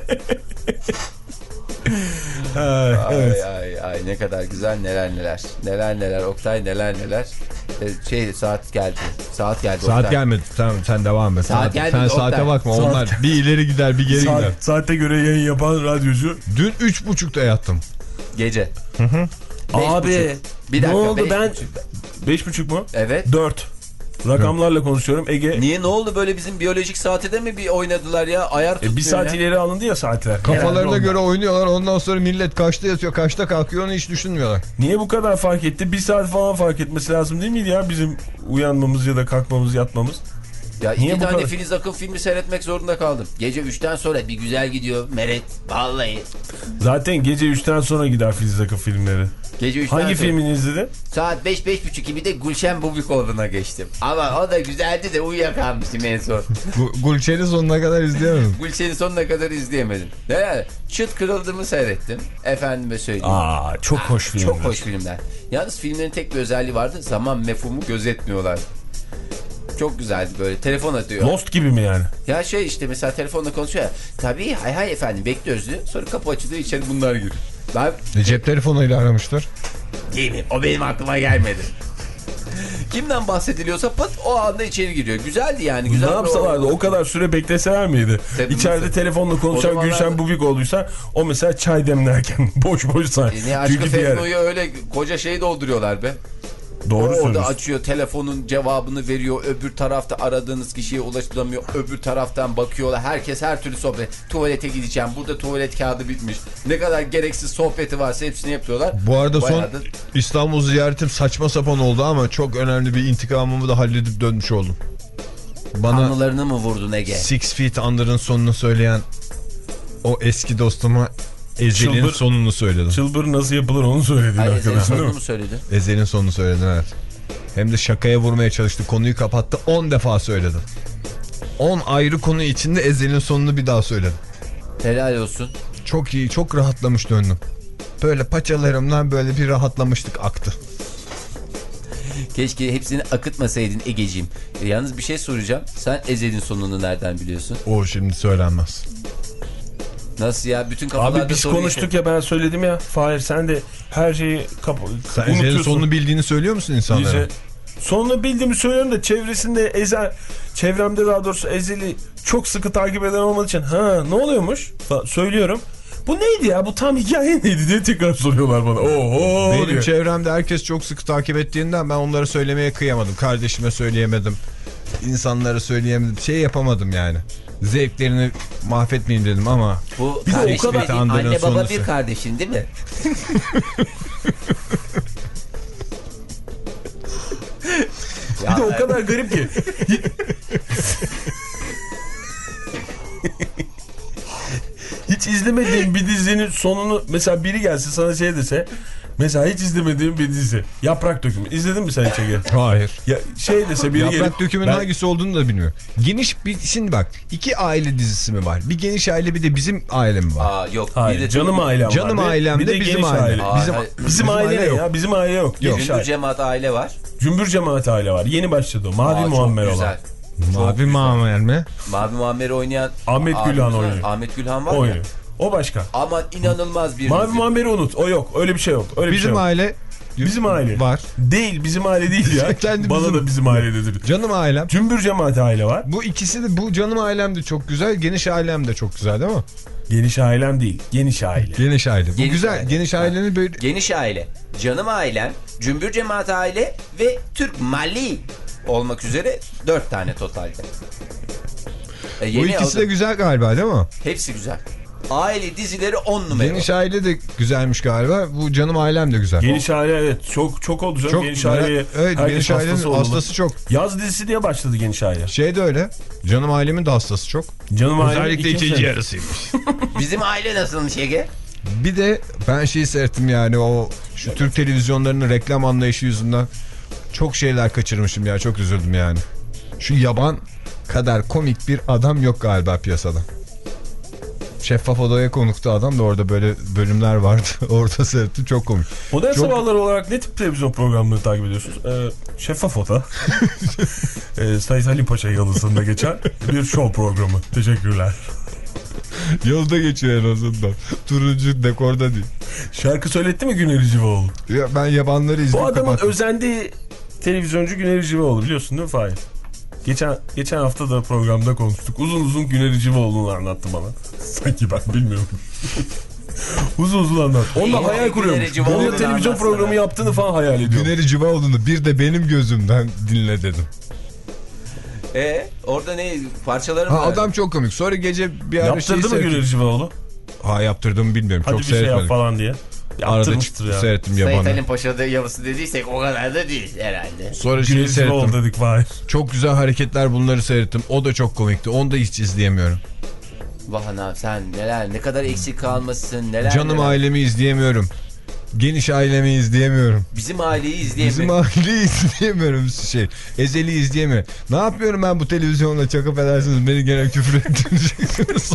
Ha, evet. Ay ay ay ne kadar güzel neler neler. Neler neler Oktay neler neler. Ee, şey saat geldi. Saat geldi Oktay. Saat gelmedi. Tamam sen devam et. Saat gelmedi, sen Oktay. saate bakma. Saat- Onlar bir ileri gider bir geri gider. Saat, saate göre yayın yapan radyocu. Dün üç buçukta yattım. Gece. Beş Abi buçuk. Bir dakika, ne oldu beş ben? buçuk. Beş buçuk mu? Evet. Dört. Rakamlarla konuşuyorum. Ege Niye ne oldu böyle bizim biyolojik saate de mi bir oynadılar ya? Ayar tutmuyor e, bir saat ya. ileri alındı ya saatler. Kafalarına Herhalde göre ondan. oynuyorlar. Ondan sonra millet kaçta yatıyor, kaçta kalkıyor onu hiç düşünmüyorlar. Niye bu kadar fark etti? Bir saat falan fark etmesi lazım değil miydi ya bizim uyanmamız ya da kalkmamız yatmamız? Ya Niye iki bu tane kadar? Filiz Akın filmi seyretmek zorunda kaldım. Gece üçten sonra bir güzel gidiyor Meret. Vallahi. Zaten gece üçten sonra gider Filiz Akın filmleri. Gece üçten Hangi sonra. filmini izledin? Saat beş beş buçuk gibi de Gülşen Bubikoğlu'na geçtim. Ama o da güzeldi de uyuyakalmıştım en son. Gulçen'i sonuna kadar izleyemedim. Gülşen'i sonuna kadar izleyemedim. Ne? Çıt kırıldığımı seyrettim. Efendime söyleyeyim. Aa çok hoş filmler. Çok hoş filmler. Yalnız filmlerin tek bir özelliği vardı. Zaman mefhumu gözetmiyorlar. Çok güzeldi böyle. Telefon atıyor. Lost gibi mi yani? Ya şey işte mesela telefonla konuşuyor ya. Tabii hay hay efendim bekliyoruz diyor. Sonra kapı açılıyor içeri bunlar giriyor. Ben E, cep telefonuyla aramışlar. değil mi? O benim aklıma gelmedi. Kimden bahsediliyorsa pıt o anda içeri giriyor. Güzeldi yani. Güzel ne yapsalardı? O kadar süre bekleseler miydi? Tabii İçeride mesela. telefonla konuşan zamanlar... Gülşen Bubik olduysa o mesela çay demlerken boş boş say. E ne aşkı Fetno'yu öyle koca şey dolduruyorlar be. Doğru Orada söylüyorsun. açıyor, telefonun cevabını veriyor. Öbür tarafta aradığınız kişiye ulaşılamıyor. Öbür taraftan bakıyorlar. Herkes her türlü sohbet. Tuvalete gideceğim. Burada tuvalet kağıdı bitmiş. Ne kadar gereksiz sohbeti varsa hepsini yapıyorlar. Bu arada Bayağı son da... İstanbul ziyaretim saçma sapan oldu ama çok önemli bir intikamımı da halledip dönmüş oldum. Bana Anılarını mı vurdun Ege? Six Feet Under'ın sonunu söyleyen o eski dostuma Ezel'in Çılbır- sonunu söyledim. Çılbır nasıl yapılır onu söyledin Hayır, arkadaşım değil sonunu mi? mu söyledin? Ezel'in sonunu söyledim, evet. Hem de şakaya vurmaya çalıştı. Konuyu kapattı. on defa söyledim. on ayrı konu içinde Ezel'in sonunu bir daha söyledim. Helal olsun. Çok iyi, çok rahatlamış döndüm. Böyle paçalarımdan böyle bir rahatlamıştık aktı. Keşke hepsini akıtmasaydın Egeciğim. E, yalnız bir şey soracağım. Sen Ezel'in sonunu nereden biliyorsun? O şimdi söylenmez. Nasıl ya? Bütün kafalarda Abi biz soru konuştuk işareti. ya, ben söyledim ya. Fahir sen de her şeyi kap- Sen Ezel'in unutuyorsun. sonunu bildiğini söylüyor musun insanlara? Bize, sonunu bildiğimi söylüyorum da çevresinde Ezel, çevremde daha doğrusu Ezel'i çok sıkı takip eden olmadığı için ha ne oluyormuş falan söylüyorum. Bu neydi ya, bu tam hikaye neydi diye tekrar soruyorlar bana. Oho Benim diyor. çevremde herkes çok sıkı takip ettiğinden ben onları söylemeye kıyamadım. Kardeşime söyleyemedim. İnsanlara söyleyemedim. Şey yapamadım yani. Zevklerini mahvetmeyeyim dedim ama. Bu Bir de o kardeşim kadar- dediğin Andırın anne baba sonusu. bir kardeşin değil mi? Bir de o kadar garip ki. Hiç izlemediğim bir dizinin sonunu mesela biri gelse sana şey dese, mesela hiç izlemediğim bir dizi Yaprak Dökümü izledin mi sen hiç Ege? Hayır. Ya şey dese biri gelip Yaprak Dökümü'nün ben- hangisi olduğunu da bilmiyorum. Geniş bir, şimdi bak, iki aile dizisi mi var? Bir geniş aile, bir de bizim aile mi var? Aa yok. Hayır, bir de canım ailem var. Canım Bir- ailem bir de bizim geniş aile. Aa, Bizim, hayır. Bizim, aile, ne yok. ya? Bizim aile yok. Geniş Cümbür aile. Cemaat aile var. Cümbür Cemaat aile var. Yeni başladı o. Mavi Aa, Muammer çok olan. güzel. Mavi Muammer mi? Mavi Muammer'i oynayan Ahmet Abi, Gülhan oynuyor. Ahmet Gülhan var Oynuyor. ya. O başka. Aman inanılmaz bir Mavi dizi. Muammer'i unut. O yok. Öyle bir şey yok. Öyle bir şey Bizim yok. aile Bizim aile. var. Değil, bizim aile değil ya. Kendi Bana bizim- da bizim ailededir. Canım ailem. Cümbür Cemaat aile var. Bu ikisi de, bu canım ailem de çok güzel. Geniş ailem de çok güzel değil mi? Geniş ailem değil. Geniş aile. Geniş aile. Bu Geniş güzel. aile. Geniş Ha. ailenin böyle... Geniş aile, canım ailem, Cümbür Cemaat aile ve Türk Mali olmak üzere dört tane totalde. E, Bu yeni ikisi de aldım. güzel galiba değil mi? Hepsi güzel. Aile dizileri on numara. Geniş aile de güzelmiş galiba. Bu canım ailem de güzel. Geniş aile evet. Çok çok oldu canım. Çok Geniş merak- aileye. Evet, herkes geniş ailenin hastası oldu. hastası çok. Yaz dizisi diye başladı Geniş aile. Şey de öyle. Canım ailemin de hastası çok. Canım ailem Özellikle ikinci ikinci sene. yarısıymış. Bizim aile nasılmış Ege? Bir de ben şeyi seyrettim yani, o şu Türk televizyonlarının reklam anlayışı yüzünden çok şeyler kaçırmışım ya, çok üzüldüm yani. Şu yaban kadar komik bir adam yok galiba piyasada. Şeffaf Oda'ya konuktu adam da, orada böyle bölümler vardı. Orada seyrettim, çok komik. Modern Çok- Sabahlar olarak ne tip televizyon programlarını takip ediyorsunuz? Ee, Şeffaf Oda. ee, Sayın Halim Paşa yalısında geçen bir show programı. Teşekkürler. Yolda geçiyor en azından. Turuncu dekorda değil. Şarkı söyletti mi Güner Civaoğlu? Ya ben yabanları izleyip Bu adamın kapattım. özendiği televizyoncu Güner Civaoğlu, biliyorsun değil mi Fahir? Geçen, geçen hafta da programda konuştuk. Uzun uzun Güner Civaoğlu'nu anlattı bana. Sanki ben bilmiyorum. uzun uzun anlat. Onunla İyi, hayal Güner kuruyormuş. Civaoğlu'nu Onunla televizyon anlatsana. programı yaptığını falan hayal ediyor. Güneri Civaoğlu'nu bir de benim gözümden dinle dedim. E orada ne parçaları mı Ha, var? adam çok komik. Sonra gece bir ara şeyi Yaptırdı mı seyrettim. Güner Civaoğlu? Ha, yaptırdım bilmiyorum. Hadi çok bir şey yap seyretmedim. falan diye. Arada Yaptırmıştır çıktı ya. seyrettim Sayın yabanı. Halim Paşa'da yalısı dediysek o kadar da değil herhalde. Sonra Güner şeyi Civaoğlu seyrettim. dedik Fahir. Çok güzel hareketler, bunları seyrettim. O da çok komikti. Onu da hiç izleyemiyorum. Vahana sen neler ne kadar eksik kalmışsın neler. Canım neler. ailemi izleyemiyorum. Geniş ailemi izleyemiyorum. Bizim aileyi Bizim izleyemiyorum. aileyi izleyemiyorum. Şey, Ezel'i izleyemiyorum. Ne yapıyorum ben bu televizyonla, çakıp edersiniz beni gene küfür ettireceksiniz.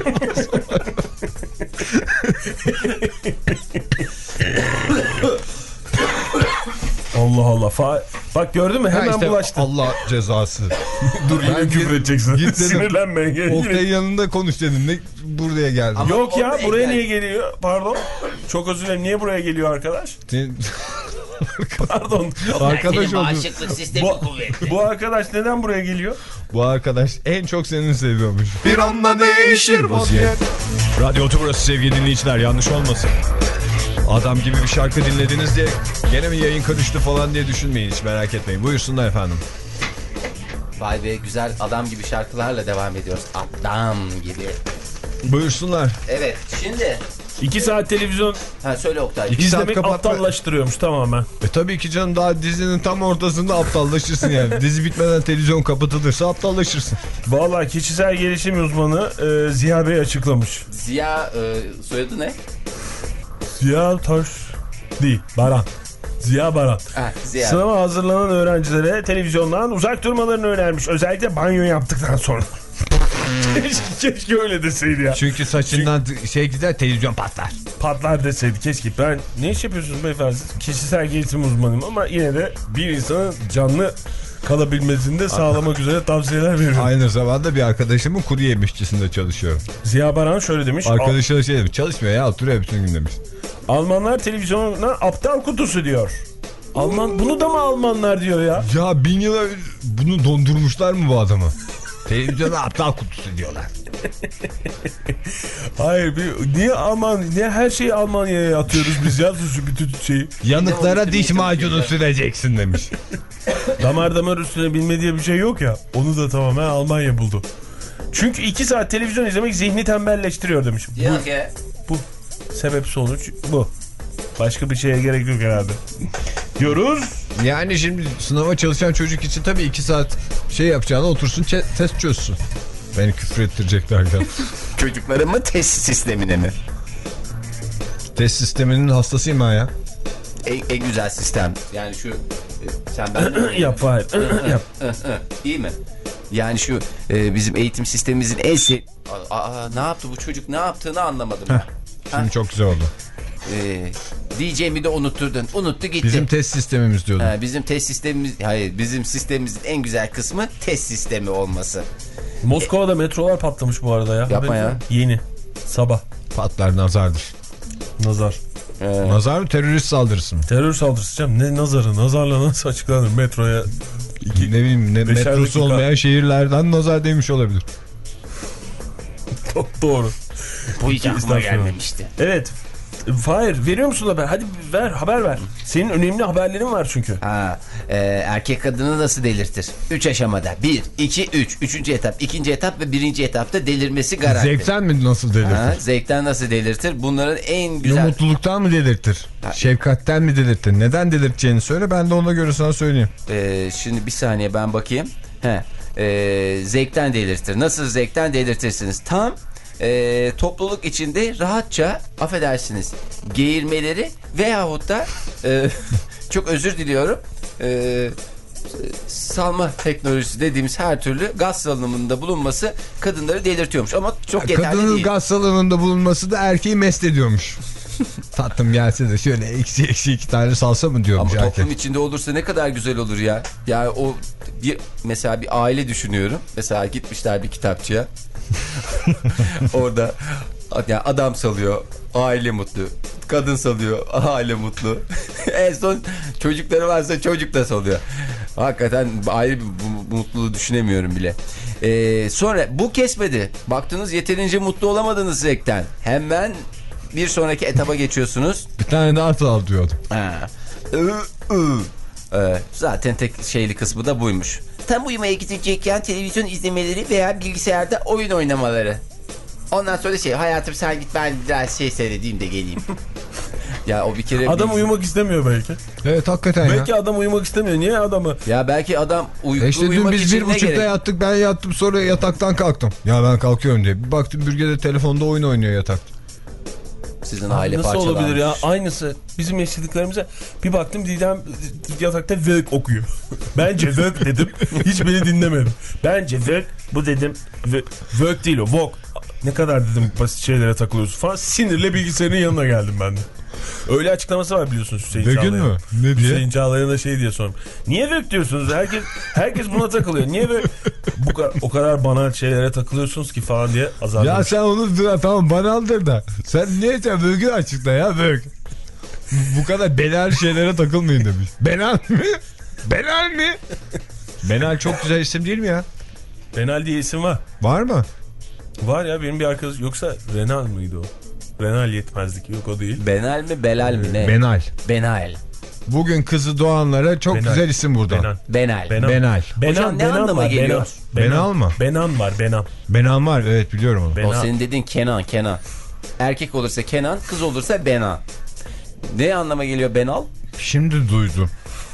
Allah Allah. Fa Bak gördün mü? Ha Hemen işte, bulaştı. Allah cezası. Dur yine Ben küfür git- edeceksin. git dedim. Sinirlenme. Yine- Oktay'ın yanında konuş dedim. Ne buraya geldin? Ama Yok ya, orada buraya ekler- niye geliyor? Pardon. Çok özür dilerim. Niye buraya geliyor arkadaş? Senin- Pardon. Arkadaş oldu. Bağışıklık sistemi Bu, kuvvetli. bu arkadaş neden buraya geliyor? Bu arkadaş en çok seni seviyormuş. Bir anda değişir vaziyet. Radyo Tümrüt'ü sevgili dinleyiciler, yanlış olmasın. Adam gibi bir şarkı dinlediniz diye gene mi yayın karıştı falan diye düşünmeyin, hiç merak etmeyin. Buyursunlar efendim. Vay be, güzel adam gibi şarkılarla devam ediyoruz. Adam gibi. Buyursunlar. Evet, şimdi... İki saat televizyon Ha, söyle Oktay. İki saat izlemek kapatma. aptallaştırıyormuş tamamen. E tabii ki canım, daha dizinin tam ortasında aptallaşırsın yani. Dizi bitmeden televizyon kapatılırsa aptallaşırsın. Vallahi kişisel gelişim uzmanı e, Ziya Bey açıklamış. Ziya e, soyadı ne? Ziya Taş değil, Baran. Ziya Baran. Ha, Ziya. Sınava hazırlanan öğrencilere televizyondan uzak durmalarını önermiş. Özellikle banyo yaptıktan sonra. keşke, keşke öyle deseydi ya. Çünkü saçından şey gider, televizyon patlar. Patlar deseydi keşke. Ben ne iş yapıyorsunuz beyefendi? Kişisel gelişim uzmanıyım ama yine de bir insanın canlı kalabilmesini de sağlamak üzere tavsiyeler veriyorum. Aynı zamanda bir arkadaşımın kuru yemişçisinde çalışıyorum. Ziya Baran şöyle demiş. Arkadaşına şey demiş, çalışmıyor ya, oturuyor bütün gün demiş. Almanlar televizyona aptal kutusu diyor. Alman, bunu da mı Almanlar diyor ya? Ya bin yıla bunu dondurmuşlar mı bu adamı? Televizyona aptal kutusu diyorlar. Hayır, bir, niye Alman, niye her şeyi Almanya'ya atıyoruz biz ya, şu bütün şeyi. Yanıklara diş macunu süreceksin demiş. Damar damar üstüne bilmediği bir şey yok ya. Onu da tamamen Almanya buldu. Çünkü iki saat televizyon izlemek zihni tembelleştiriyor demiş. Yok ya. Bu sebep sonuç bu. Başka bir şeye gerek yok herhalde. Diyoruz. Yani şimdi sınava çalışan çocuk için tabii iki saat şey yapacağına otursun test çözsün. Beni küfür ettirecekler ya. Çocukların mı, test sistemine mi? Test sisteminin hastasıyım ben ya. En, en güzel sistem. Yani şu... Sen ben... Yap Fahir. Yap. İyi mi? Yani şu e, bizim eğitim sistemimizin en se... Aa, ne yaptı bu çocuk? Ne yaptığını anlamadım. Heh, şimdi ha? Çok güzel oldu. Ee, diyeceğimi de unutturdun. Unuttu gitti. Bizim test sistemimiz diyordum. Ha, bizim test sistemimiz... Hayır, bizim sistemimizin en güzel kısmı test sistemi olması. Moskova'da metrolar patlamış bu arada ya. Yapma ya. Yeni. Sabah. Patlar, nazardır. Nazar. Ee, Nazar mı, terörist saldırısı mı? Terör saldırısı canım. Ne nazarı? Nazarla nasıl açıklanır metroya? İki, ne bileyim, ne, metrosu dakika. Olmayan şehirlerden nazar demiş olabilir. Doğru. Bu hiç aklıma gelmemişti. Evet. Fahir, veriyor musun haber? Hadi ver, haber ver. Senin önemli haberlerin var çünkü. Ha, e, erkek kadını nasıl delirtir? Üç aşamada. Bir, iki, üç. Üçüncü etap, ikinci etap ve birinci etapta delirmesi garanti. Zevkten mi nasıl delirtir? Ha, zevkten nasıl delirtir? Bunların en güzel... Ya mutluluktan mı delirtir? Ha. Şefkatten mi delirtir? Neden delirteceğini söyle, ben de ona göre sana söyleyeyim. E, şimdi bir saniye ben bakayım. He, e, zevkten delirtir. Nasıl zevkten delirtirsiniz? Tam... E, topluluk içinde rahatça, affedersiniz, geğirmeleri veyahut da e, çok özür diliyorum, e, salma teknolojisi dediğimiz her türlü gaz salınımında bulunması kadınları delirtiyormuş ama çok yeterli Kadının değil. Kadının gaz salınımında bulunması da erkeği mest ediyormuş. Tatlım gelse de şöyle eksi eksi iki tane salsa mı diyormuş ama erkek. toplum içinde olursa ne kadar güzel olur ya. Yani o bir, mesela bir aile düşünüyorum. Mesela gitmişler bir kitapçıya. Orada yani adam salıyor, aile mutlu. Kadın salıyor, aile mutlu. En son çocukları varsa çocuk da salıyor. Hakikaten ayrı bir bu, mutluluğu düşünemiyorum bile. Ee, sonra bu kesmedi. Baktınız yeterince mutlu olamadınız zevkten. Hemen bir sonraki etaba geçiyorsunuz. Bir tane daha sal diyordum. Ha. Ee, zaten tek şeyli kısmı da buymuş. Tam uyumaya gidecekken televizyon izlemeleri veya bilgisayarda oyun oynamaları. Ondan sonra şey, hayatım sen git ben biraz şey seyredeyim de geleyim. Ya o bir kere... Adam uyumak istemiyor belki. Evet hakikaten belki ya. Adam uyumak istemiyor. Niye adamı? Ya belki adam uyku e işte uyumak dün biz bir buçukta gerek? Yattık, ben yattım sonra yataktan kalktım. Ya ben kalkıyorum diye. Bir baktım Bürge de telefonda oyun oynuyor yatakta. Sizin aile nasıl parçalanmış. Nasıl olabilir ya? Aynısı. Bizim yaşadıklarımıza bir baktım Didem yatakta Vök okuyor. Bence Vök dedim. Hiç beni dinlemedim. Bence Vök bu dedim. Vök değil o. Vok. Ne kadar dedim basit şeylere takılıyorsun falan. Sinirle bilgisayarın yanına geldim ben de. Öyle açıklaması var biliyorsunuz Hüseyin Çağlayan. Vök'ün mü? Ne diye? Hüseyin Çağlayan'a da şey diye sordum. Niye Vök diyorsunuz? Herkes herkes buna takılıyor. Niye Vök? Bu kadar, o kadar banal şeylere takılıyorsunuz ki falan diye azarlamış. Ya sen onu tamam banaldır da. Sen niye sen Vök'ü açıkla ya Vök. Bu kadar benal şeylere takılmayın demiş. Benal mi? Benal mi? Benal çok güzel isim değil mi ya? Renal diye isim var. Var mı? Var ya, benim bir arkadaş, yoksa Renal mıydı o? Renal yetmezlik, yok o değil. Benal mi Belal mi ne? Benal. Benal. Bugün kızı doğanlara çok Benal. güzel isim buradan. Benan. Benal. Benan. Benal. Benan, Hocam ne Benan anlama var, geliyor? Benan. Benal mı? Benan var, Benan. Benal var, evet biliyorum onu. Benan. O senin dediğin Kenan, Kenan. Erkek olursa Kenan, kız olursa Benan. Ne anlama geliyor Benal? Şimdi duydum.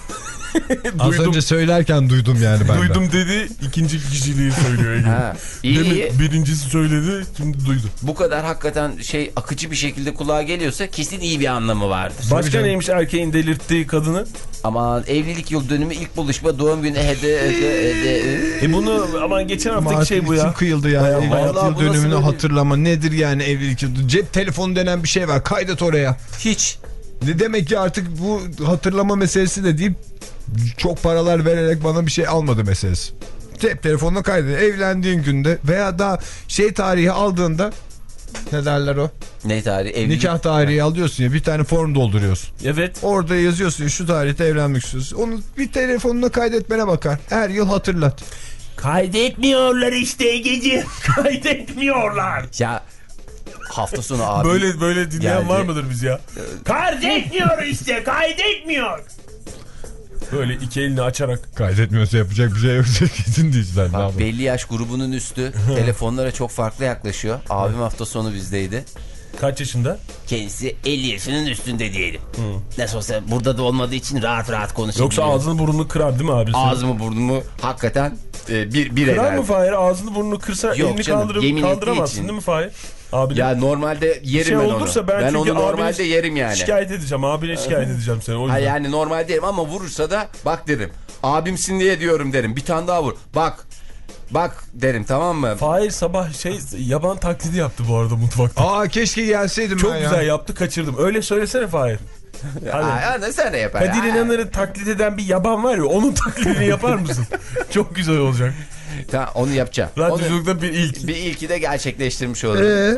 Az Duydum. önce söylerken duydum yani ben de. Duydum dedi, ikinci kişiliği söylüyor. Ha, iyi Demin iyi. birincisi söyledi, şimdi duydu. Bu kadar hakikaten şey akıcı bir şekilde kulağa geliyorsa kesin iyi bir anlamı vardır. Başka neymiş erkeğin delirttiği kadını? Aman evlilik yıl dönümü, ilk buluşma, doğum günü, hede hede hede. E bunu aman geçen haftaki Ama şey bu isim ya. kıyıldı ya. Bayağı- Evlilik Vallahi yıl bu nasıl dönümünü böyle- hatırlama. Nedir yani evlilik yıl? Cep telefonu denen bir şey var. Kaydet oraya. Hiç. Ne demek ki artık bu hatırlama meselesi de değil. Çok paralar vererek bana bir şey almadı meselesi. Cep telefonuna kaydet. Evlendiğin günde veya daha şey tarihi aldığında, ne derler o? Ne tarihi? Evlilik. Nikah tarihi alıyorsun ya, bir tane form dolduruyorsun. Evet. Orada yazıyorsun şu tarihte evlenmek istiyorsun. Onu bir telefonuna kaydetmene bakar. Her yıl hatırlat. Kaydetmiyorlar işte gece. Kaydetmiyorlar. Ya hafta sonu abi. Böyle böyle dinleyen geldi. var mıdır biz ya? Kaydetmiyor işte, kaydetmiyor. Böyle iki elini açarak. Kaydetmiyorsa yapacak bir şey yok. Gidin diyeceğiz. Bak, belli yaş grubunun üstü telefonlara çok farklı yaklaşıyor. Abim hafta sonu bizdeydi. Kaç yaşında? Kendisi elli yaşının üstünde diyelim. Nasıl olsa burada da olmadığı için rahat rahat konuşabiliyor. Yoksa ağzını burnunu kırar değil mi abi? Ağzımı burnumu hakikaten e, bir, bir Kırar eder. mı Fahir? Ağzını burnunu kırsa Yok elini canım, kaldırıp yemin ettiği kaldıramazsın için. değil mi Fahir? Abi Ya normalde yerim şey ben olursa onu. ben, Ben, çünkü onu abine normalde yerim yani. Şikayet edeceğim. Abine şikayet edeceğim seni. O yüzden. Ha yani normal derim ama vurursa da bak derim. Abimsin diye diyorum derim. Bir tane daha vur. Bak. Bak derim, tamam mı? Fahir sabah şey yaban taklidi yaptı bu arada mutfakta. Aa keşke gelseydim Çok ben güzel ya. yaptı, kaçırdım. Öyle söylesene Fahir. Hadi. Aa, ne sen de yapar. Kadir Aa. İnanır'ı taklit eden bir yaban var ya, onun taklidini yapar mısın? Çok güzel olacak. Tamam, onu yapacağım. Onu, Radyoculukta bir ilk. bir ilki de gerçekleştirmiş olurum. Ee?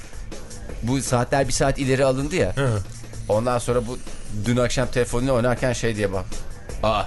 Bu saatler bir saat ileri alındı ya. He. Ondan sonra bu dün akşam telefonla oynarken şey diye bak. Aa.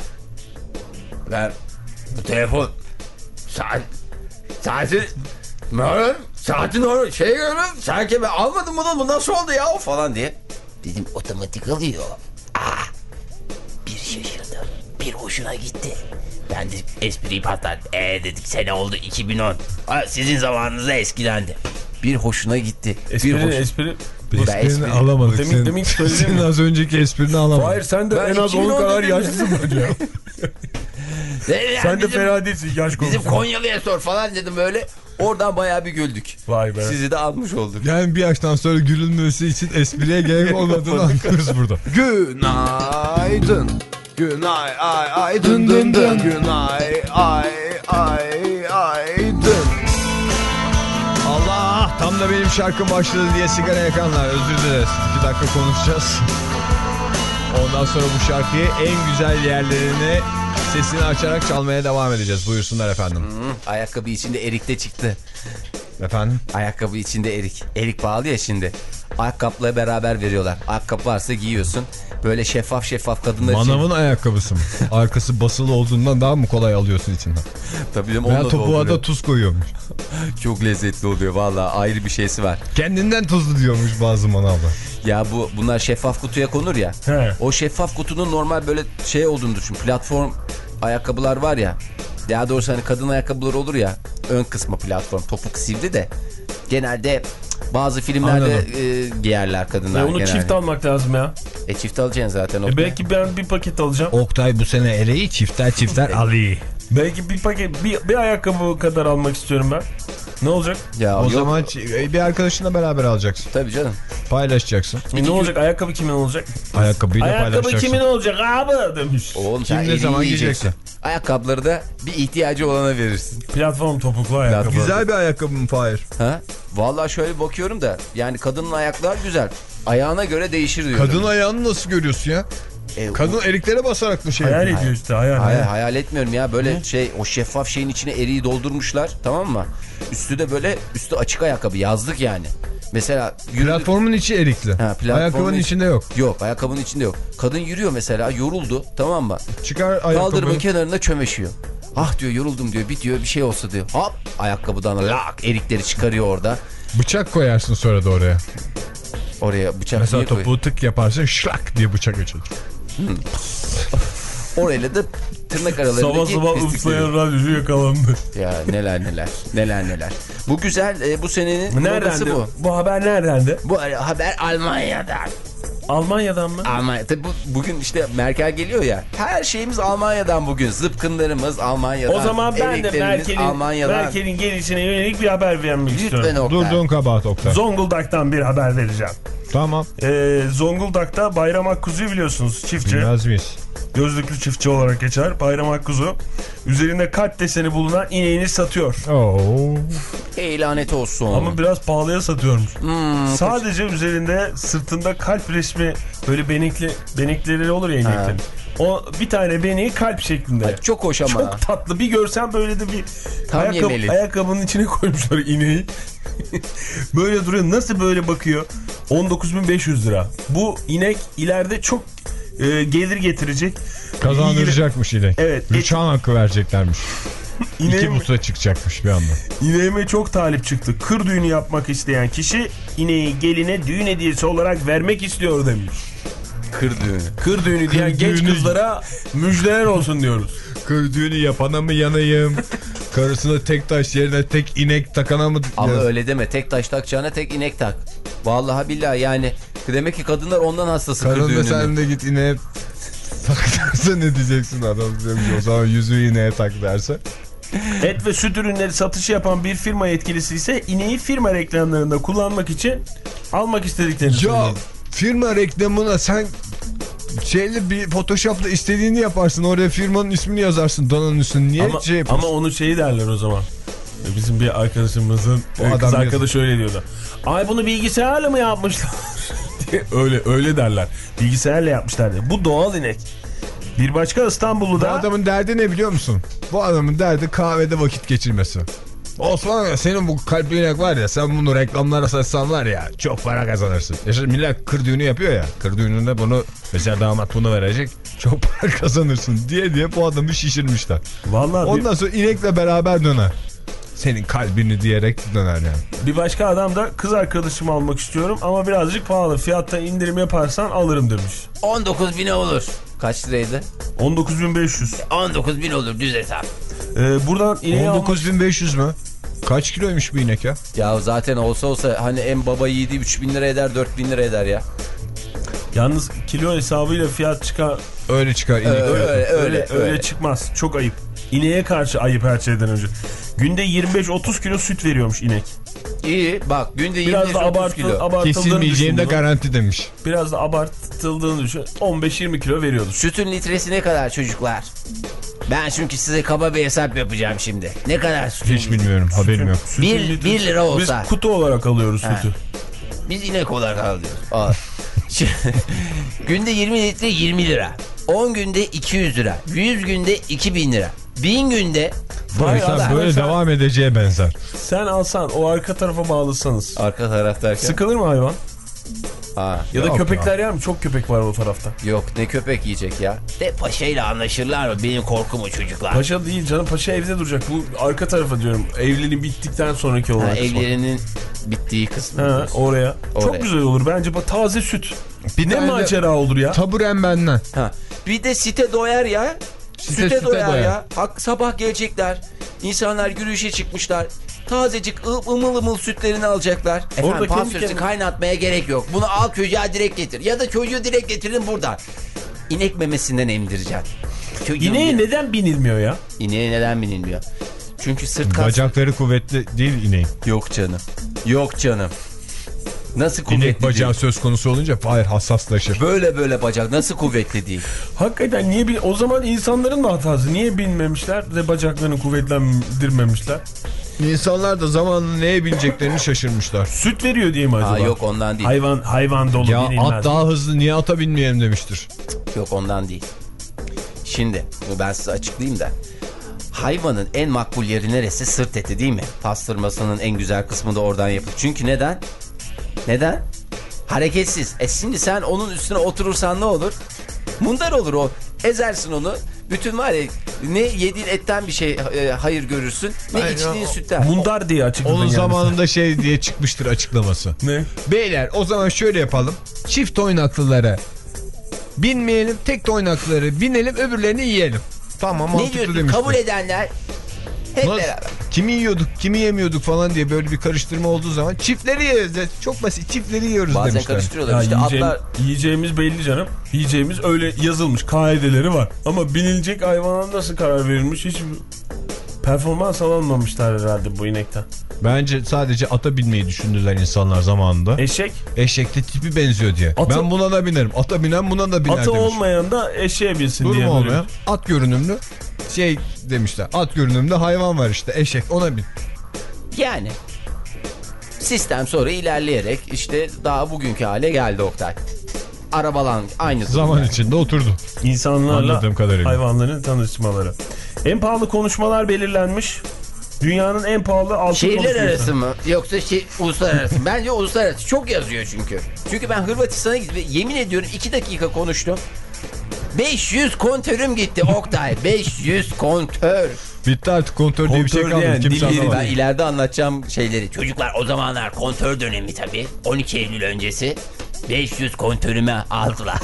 Ben bu telefon saat saati ne var? Saatin or şey görüyorum. Sanki ben almadım bunu. Bu nasıl oldu ya o falan diye. Dedim otomatik alıyor. Aa. Bir şaşırdı. Bir hoşuna gitti. Ben de espriyi patlattım. Eee dedik, sene oldu iki bin on. Aa, sizin zamanınızda eskidendi. Bir hoşuna gitti. Espri bir hoş... espri. Ben Esprini espri- alamadık. Demin- Senin, demin söyledim senin mi? az önceki esprini alamadık. Hayır, sen de Ben en az iki bin onun on kadar dedim. yaşlısın bence. Yani Sen de bizim- fena değilsin yaş Bizim konusunda. Konyalı'ya sor falan dedim böyle. Oradan bayağı bir güldük. Vay be. Sizi de almış olduk. Yani bir yaştan sonra gülünmesi için espriye gerek olmadığını anlıyoruz burada. Günaydın. Günay ay ay dın dın dın. Günay ay ay ay dın. Allah, tam da benim şarkım başladı diye sigara yakanlar, özür dileriz. İki dakika konuşacağız. Ondan sonra bu şarkıyı en güzel yerlerini sesini açarak çalmaya devam edeceğiz. Buyursunlar efendim. Hı, ayakkabı içinde erik de çıktı. Efendim? Ayakkabı içinde erik. Erik pahalı ya şimdi. Ayakkabıyla beraber veriyorlar. Ayakkabı varsa giyiyorsun. Böyle şeffaf şeffaf kadınlar için. Manavın ayakkabısı mı? Arkası basılı olduğundan daha mı kolay alıyorsun içinden? Tabii canım, Veya onunla topuğa dolduruyor. da tuz koyuyormuş. Çok lezzetli oluyor vallahi, ayrı bir şeysi var. Kendinden tuzlu diyormuş bazı manavlar. Ya bu bunlar şeffaf kutuya konur ya. He. O şeffaf kutunun normal böyle şey olduğunu düşün. Platform ayakkabılar var ya. Daha doğrusu hani kadın ayakkabıları olur ya. Ön kısmı platform. Topuk sivri de. Genelde bazı filmlerde e, giyerler kadınlar. Ya onu genelde. çift almak lazım ya. E çift alacaksın zaten. E belki ben bir paket alacağım. Oktay bu sene eleği çifter çifter Ali. Belki bir paket bir, bir ayakkabı kadar almak istiyorum ben. Ne olacak? Ya O yok. zaman ç- bir arkadaşınla beraber alacaksın. Tabii canım. Paylaşacaksın. E ne olacak? Ayakkabı kimin olacak? Ayakkabıyla Ayakkabı paylaşacaksın. kimin olacak abi demiş. Oğlum Kim sen ne eli zaman yiyeceksin. giyecekse. Ayakkabıları da bir ihtiyacı olana verirsin. Platform topuklu ayakkabı. Güzel bir ayakkabı mı Fahir? Ha? Vallahi şöyle bakıyorum da yani kadının ayaklar güzel. Ayağına göre değişir diyorum. Kadın ayağını nasıl görüyorsun ya? E, Kadın eriklere basarak mı şey Hayal yapıyor? ediyor işte hayal. Hayal, hayal. hayal etmiyorum ya, böyle şey, o şeffaf şeyin içine eriği doldurmuşlar, tamam mı? Üstü de böyle, üstü açık ayakkabı, yazlık yani. Mesela yürüdü... Platformun içi erikli. Ha, ayakkabının içi... içinde yok. Yok, ayakkabının içinde yok. Kadın yürüyor mesela, yoruldu, tamam mı? Çıkar ayakkabı. Kaldırımın kenarında çömeşiyor. Ah diyor, yoruldum diyor, bir diyor bir şey olsa diyor. Hop, ayakkabıdan lak erikleri çıkarıyor orada. Bıçak koyarsın sonra da oraya. Oraya bıçak mesela niye koy? topuğu tık yaparsın, şlak diye bıçak açılır. Hmm. Orayla da tırnak aralarındaki sabah sabah ıslayan radyocu yakalandı. Ya neler neler neler neler. Bu güzel, e, bu senenin modası bu. Bu haber neredendi? Bu haber Almanya'dan. Almanya'dan mı? Almanya. Tabii bu, bugün işte Merkel geliyor ya. Her şeyimiz Almanya'dan bugün. Zıpkınlarımız Almanya'dan. O zaman ben de Merkel'in Almanya'dan. Merkel'in gelişine yönelik bir haber vermek Lütfen istiyorum. Oktay. Durduğun kabahat Oktay. Zonguldak'tan bir haber vereceğim. Tamam. Ee, Zonguldak'ta Bayram Akkuzu'yu biliyorsunuz, çiftçi. Bilmez miyiz? Gözlüklü çiftçi olarak geçer. Bayram Akkuzu üzerinde kalp deseni bulunan ineğini satıyor. Oo. Ey lanet olsun. Ama biraz pahalıya satıyormuş. Hmm, Sadece üzerinde sırtında kalp resmi, böyle benekli benekleri olur ya ineklerin. O bir tane beneği kalp şeklinde. Ay, çok hoş ama. Çok tatlı. Bir görsen böyle de bir Tam ayakkabı, yemeli. ayakkabının içine koymuşlar ineği. Böyle duruyor. Nasıl böyle bakıyor? on dokuz bin beş yüz lira. Bu inek ileride çok e, gelir getirecek. Kazandıracakmış inek. Evet. Rüçhan hakkı vereceklermiş. İki İneğim, busa çıkacakmış bir anda. ineğime çok talip çıktı. Kır düğünü yapmak isteyen kişi ineği geline düğün hediyesi olarak vermek istiyor demiş. Kır düğünü. Kır düğünü diyen Kır genç düğünü. kızlara müjdeler olsun diyoruz. Kır düğünü yapana mı yanayım? Karısına tek taş yerine tek inek takana mı? Ama öyle deme. Tek taş takacağına tek inek tak. Vallahi billahi yani. Demek ki kadınlar ondan hastası kır Karın da düğününün. sen de git ineğe tak derse ne diyeceksin adam? Demiş. O zaman yüzüğü ineğe tak derse. Et ve süt ürünleri satışı yapan bir firma yetkilisi ise ineği firma reklamlarında kullanmak için almak istediklerini Ya söylüyor. firma reklamına sen şeyle bir Photoshop'la istediğini yaparsın. Oraya firmanın ismini yazarsın dananın üstüne. Niye Ama, şey yapıyorsun? ama onu şeyi derler o zaman. Bizim bir arkadaşımızın O e, kız adam arkadaşı öyle diyordu. Ay bunu bilgisayarla mı yapmışlar? diye öyle öyle derler. Bilgisayarla yapmışlar diye. Bu doğal inek. Bir başka İstanbul'da... Bu adamın derdi ne biliyor musun? Bu adamın derdi kahvede vakit geçirmesi. Osman ya senin bu kalpli inek var ya, sen bunu reklamlara satsan var ya çok para kazanırsın. Ya şimdi millet kır düğünü yapıyor ya, kır düğününde bunu mesela damat bunu verecek, çok para kazanırsın diye diye bu adamı şişirmişler. Vallahi Ondan bir, sonra inekle beraber döner. Senin kalbini diyerek döner yani. bir başka adam da kız arkadaşımı almak istiyorum ama birazcık pahalı. Fiyatta indirim yaparsan alırım demiş. on dokuz bin olur. Kaç liraydı? on dokuz bin beş yüz. on dokuz bin olur düz hesap. Ee, buradan ineği on dokuz bin beş yüz mü? Kaç kiloymuş bu inek ya? Ya zaten olsa olsa hani en baba yiğidi üç bin lira eder, dört bin lira eder ya. Yalnız kilo hesabıyla fiyat çıkar. Öyle çıkar inek. Öyle öyle Öyle, öyle. öyle öyle. çıkmaz. Çok ayıp. İneğe karşı ayıp her şeyden önce. Günde yirmi beş otuz kilo süt veriyormuş inek. İyi bak günde Biraz yirmi da otuz abartı, kilo. abartıldığını Kesilmeyeceğim de düşündüm. garanti demiş. Biraz da abartıldığını düşün. on beş yirmi kilo veriyordur. Sütün litresi ne kadar çocuklar? Ben çünkü size kaba bir hesap yapacağım şimdi. Ne kadar sütün? Hiç bilmiyorum, haberim yok. Sütün Bir- litresi- bir lira olsa. Biz kutu olarak alıyoruz Ha. sütü. Biz inek olarak alıyoruz. Aa. Şimdi, günde yirmi litre yirmi lira. on günde iki yüz lira. yüz günde iki bin lira. bin günde... Bu hesap böyle Mesela- devam edeceğe benzer. Sen alsan o arka tarafa bağlasanız. Arka taraf derken... Sıkılır mı hayvan? Ha. Ya da Yok köpekler yer mi? Çok köpek var o tarafta. Yok ne köpek yiyecek ya. De paşayla anlaşırlar mı? Benim korkum o çocuklar. Paşa değil canım. Paşa evde duracak. Bu arka tarafa diyorum. Evliliğin bittikten sonraki olan Ha, kısmı. evlerinin bittiği kısmı. Ha, oraya. Oraya. Çok güzel olur. Bence bak taze süt. Bir Ne tane de macera olur ya. taburem benden. Ha. Bir de site doyar ya. Site, Süte site doyar, doyar. ya. Hak, sabah gelecekler. İnsanlar yürüyüşe çıkmışlar. Tazecik ı- ımıl ımıl sütlerini alacaklar. Efendim Orada kendi pastörize kendine- kaynatmaya gerek yok. Bunu al çocuğa direkt getir. Ya da çocuğu direkt getirin buradan. İnek memesinden emdireceksin. Çocuğun İneğe bir- neden binilmiyor ya? İneğe neden binilmiyor? Çünkü sırt kas... Bacakları kuvvetli değil ineğin. Yok canım. Yok canım. Nasıl kuvvetli İnek bacağı değil? söz konusu olunca Fahir hassaslaşır. Böyle böyle bacak nasıl kuvvetli değil? Hakikaten niye bin... O zaman insanların mı hatası? Niye binmemişler de bacaklarını kuvvetlendirmemişler? İnsanlar da zamanla neye bineceklerini şaşırmışlar. Süt veriyor diye mi acaba? Aa, yok ondan değil. Hayvan hayvan dolu Ya binilmez. at daha hızlı, niye ata binmeyelim demiştir. Yok ondan değil. Şimdi ben size açıklayayım da. Hayvanın en makbul yeri neresi? Sırt eti değil mi? Pastırmasının en güzel kısmı da oradan yapılır. Çünkü neden? Neden? Hareketsiz. E şimdi sen onun üstüne oturursan ne olur? Mundar olur o. Ezersin onu. Bütün var ya, ne yediğin etten bir şey e, hayır görürsün, ne Aynen. içtiğin sütten. Mundar diye açıkladın Onun yani. zamanında şey diye çıkmıştır açıklaması. Ne? Beyler o zaman şöyle yapalım. Çift oynaklılara binmeyelim, tek oynaklıları binelim, öbürlerini yiyelim. Tamam, Ne mantıklı diyorsun? demişler. Kabul edenler hep Nasıl? beraber. Kimi yiyorduk, kimi yemiyorduk falan diye böyle bir karıştırma olduğu zaman çiftleri yiyoruz. Çok basit, çiftleri yiyoruz Bazen demişler. karıştırıyorlar. Ya işte yiyeceğim- atlar. Yiyeceğimiz belli canım. Yiyeceğimiz öyle yazılmış. Kaideleri var. Ama binilecek hayvana nasıl karar verilmiş? Hiç performans alamamışlar herhalde bu inekten. Bence sadece ata binmeyi düşündüler insanlar zamanında. Eşek. Eşekte tipi benziyor diye. Atı- Ben buna da binerim. Ata binen buna da biner Atı demiş. olmayan da eşeğe binsin diye. Durum böyle. olmayan at görünümlü şey demişler. At görünümlü hayvan var işte, eşek, ona bin. Yani sistem sonra ilerleyerek işte daha bugünkü hale geldi Oktay. Arabalan aynı Zaman durumda. içinde oturdu. İnsanlarla Anladığım kadarıyla. hayvanların tanışmaları. En pahalı konuşmalar belirlenmiş. Dünyanın en pahalı altı Şehirler konuşması. arası mı yoksa şey, uluslararası mı? Bence uluslararası. Çok yazıyor çünkü. Çünkü ben Hırvatistan'a gittim ve yemin ediyorum iki dakika konuştum. beş yüz kontörüm gitti Oktay. beş yüz kontör. Bitti artık, kontör diye bir şey Kontör kalmadı. diyen, Kimse dilleri anlamadı. Ben ileride anlatacağım şeyleri. Çocuklar o zamanlar kontör dönemi tabii. on iki Eylül öncesi. beş yüz kontörüme aldılar.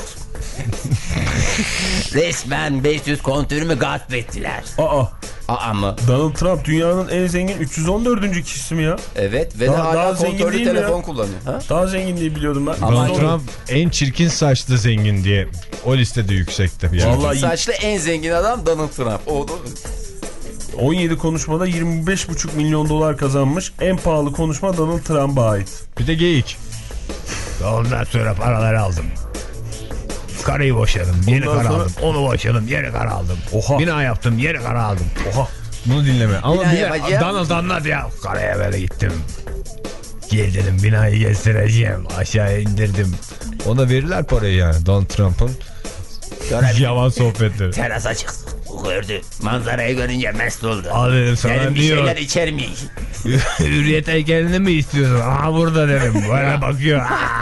Resmen beş yüz kontörümü gasp ettiler. Aa, Aa mı? Donald Trump dünyanın en zengin üç yüz on dördüncü kişisi mi ya? Evet ve Daha- de hala daha zengin kontörlü değil mi telefon ya? kullanıyor. Ha? Daha zengin diye biliyordum ben. Ama- Donald Trump en çirkin saçlı zengin diye o listede yüksekte. Yani. Vallahi Saçlı en zengin adam Donald Trump. O da... on yedi konuşmada yirmi beş buçuk milyon dolar kazanmış. En pahalı konuşma Donald Trump'a ait. Bir de geyik. Ondan sonra paraları aldım. Karıyı boşadım, yeni Ondan karı sonra- aldım. Onu boşadım, yeni karı aldım. Oha. Bina yaptım, yeni karı aldım. Oha. Bunu dinleme. Ama Bina bir de yapacağım. Donald anlat ya. Karaya böyle gittim. Gel dedim, binayı gezdireceğim. Aşağı indirdim. Ona verirler parayı yani, Donald Trump'ın yalan sohbetleri. Terasa çıktı. Gördü. Manzarayı görünce mest oldu. Al dedim sana, Dedim bir diyor. şeyler içer mi? Hürriyet heykelini mi istiyorsun? Aha burada dedim. Böyle bakıyor.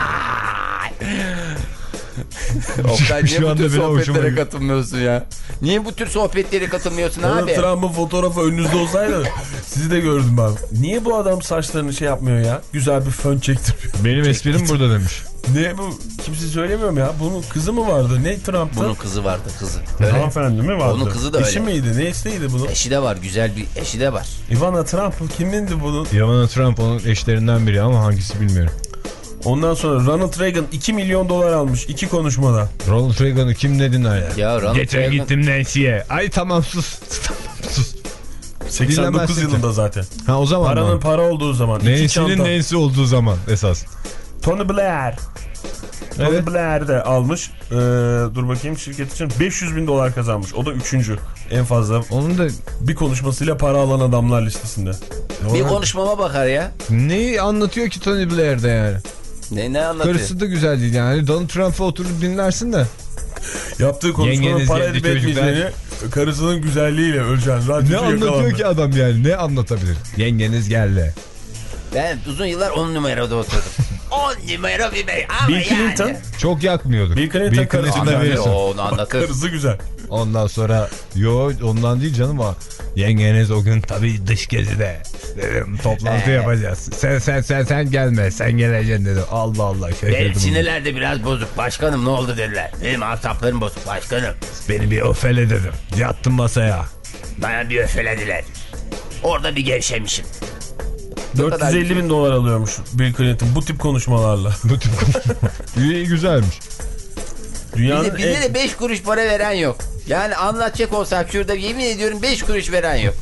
Oktay niye Şu bu anda tür bile hoşuma sohbetlere gidiyor. katılmıyorsun ya? Niye bu tür sohbetlere katılmıyorsun Donald abi? Trump'ın fotoğrafı önünüzde olsaydı sizi de gördüm ben. Niye bu adam saçlarını şey yapmıyor ya? Güzel bir fön çektirmiyor. Benim esprim burada demiş. Ne bu? Kimse söylemiyor mu ya? Bunun kızı mı vardı? Ne Trump'ta? Bunun kızı vardı kızı. Öyle. Hanımefendi mi vardı? Onun kızı da Eşi öyle. miydi? Neydi bunun? Eşi de var. Güzel bir eşi de var. Ivana Trump kimindi bunun? Ivana Trump onun eşlerinden biri ama hangisi bilmiyorum. Ondan sonra Ronald Reagan iki milyon dolar almış iki konuşmada. Ronald Reagan'ı kim ne dinler ya? Ya Ronald Geçen Reagan- gittim Nancy'ye. Ay tamam sus. Tamam sus. seksen dokuz Dinlemezsin yılında ki. zaten. Ha o zaman Paranın mı? para olduğu zaman. İki Nancy'nin çanta. Nancy olduğu zaman esas. Tony Blair. Tony Evet. Blair de almış. Ee, dur bakayım, şirket için beş yüz bin dolar kazanmış. O da üçüncü. En fazla Onun da bir konuşmasıyla para alan adamlar listesinde. Bir konuşmama bakar ya. neyi anlatıyor ki Tony Blair'de yani? Ne ne anlatıyor? Karısı da güzel değil yani. Donald Trump'ı oturup dinlersin de. Yaptığı konuşmanın Yengeniz para geldi edip çocuklar. etmeyeceğini karısının güzelliğiyle ölçen. Ne Radyocu anlatıyor yakalandı. ki adam yani? Ne anlatabilir? Yengeniz geldi. Ben uzun yıllar on numarada oturdum. on numara bir bey. Ama Bill Clinton. yani. Çok yakmıyorduk. Bill Clinton karısı da güzel. verirsin. O onu anlatır. Karısı güzel. Ondan sonra yo ondan değil canım ama yengeniz o gün tabii dış gezide dedim toplantı Ee. yapacağız. Sen sen sen sen gelme, sen geleceksin dedim. Allah Allah Benim şaşırdım. sinirler de biraz bozuk. Başkanım ne oldu dediler. Benim asaplarım bozuk başkanım. Beni bir öfele dedim. Yattım masaya. Bana bir öfelediler. Orada bir gevşemişim. dört yüz elli bin dolar alıyormuş Bill Clinton bu tip konuşmalarla. Bu tip İyi, güzelmiş. Dünyanın Bize, bize en... de beş kuruş para veren yok. Yani anlatacak olsak şurada yemin ediyorum beş kuruş veren yok.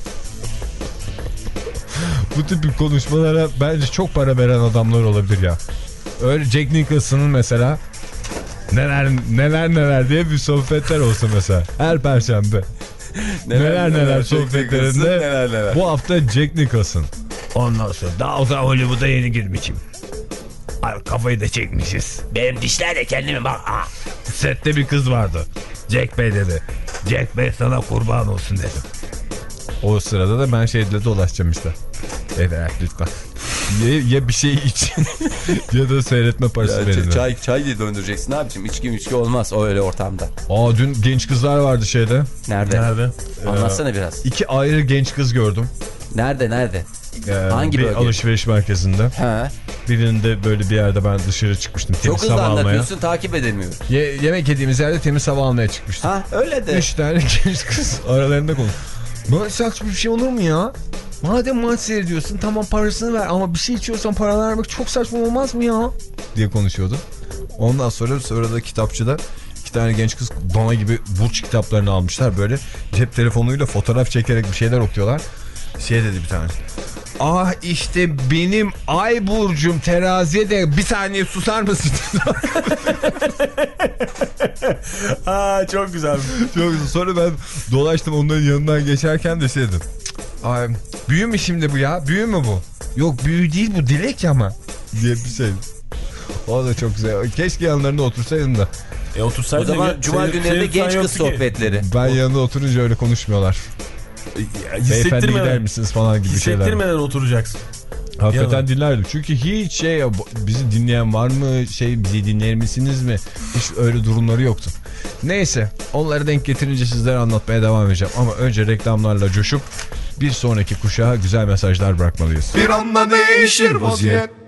Bu tip konuşmalara bence çok para veren adamlar olabilir ya. Öyle Jack Nicholson'ın mesela neler neler neler diye bir sohbetler olsa mesela her perşembe. neler neler, neler sohbetlerinde neler neler. bu hafta Jack Nicholson. Ondan sonra daha o zaman Hollywood'a yeni girmişim. Ay, kafayı da çekmişiz. Benim dişler de kendime bak. Aa. Sette bir kız vardı. Jack Bey dedi. Jack Bey sana kurban olsun dedim. O sırada da ben şeyle dolaşacağım işte. Evet lütfen. ya, ya bir şey için ya da seyretme parası Ya, verilir. çay, çay diye döndüreceksin abicim. İçki içki olmaz o öyle ortamda. Aa dün genç kızlar vardı şeyde. Nerede? Nerede? Anlatsana biraz. İki ayrı genç kız gördüm. Nerede nerede? Ee, Hangi bir bölge? alışveriş merkezinde. Ha. Birinde böyle bir yerde ben dışarı çıkmıştım. Çok Temiz hızlı hava almaya. anlatıyorsun, takip edemiyorum. Ye yemek yediğimiz yerde temiz hava almaya çıkmıştım. Ha öyle de. Üç tane genç kız aralarında konuş. Böyle saçma bir şey olur mu ya? Madem maç seyrediyorsun tamam parasını ver ama bir şey içiyorsan para vermek çok saçma olmaz mı ya? Diye konuşuyordu. Ondan sonra sonra da kitapçıda iki tane genç kız dona gibi burç kitaplarını almışlar. Böyle cep telefonuyla fotoğraf çekerek bir şeyler okuyorlar. Şey dedi bir tanesi. Ah işte benim ay burcum teraziye de bir saniye susar mısın? Aa çok güzel. Çok güzel. Sonra ben dolaştım onların yanından geçerken de şey dedim. Ay, büyü mü şimdi bu ya? Büyü mü bu? Yok büyü değil bu dilek ama diye bir şey. O da çok güzel. Keşke yanlarında otursaydım da. E O otursaydın. zaman cuma günlerinde genç kız sohbetleri. Ben yanında oturunca öyle konuşmuyorlar. Beyefendi gider misiniz falan gibi şeyler. Hissettirmeden oturacaksın. Hakikaten Yalan. dinlerdim. Çünkü hiç şey bizi dinleyen var mı? Şey bizi dinler misiniz mi? Hiç öyle durumları yoktu. Neyse onları denk getirince sizlere anlatmaya devam edeceğim. Ama önce reklamlarla coşup bir sonraki kuşağa güzel mesajlar bırakmalıyız. Bir anda değişir vaziyet.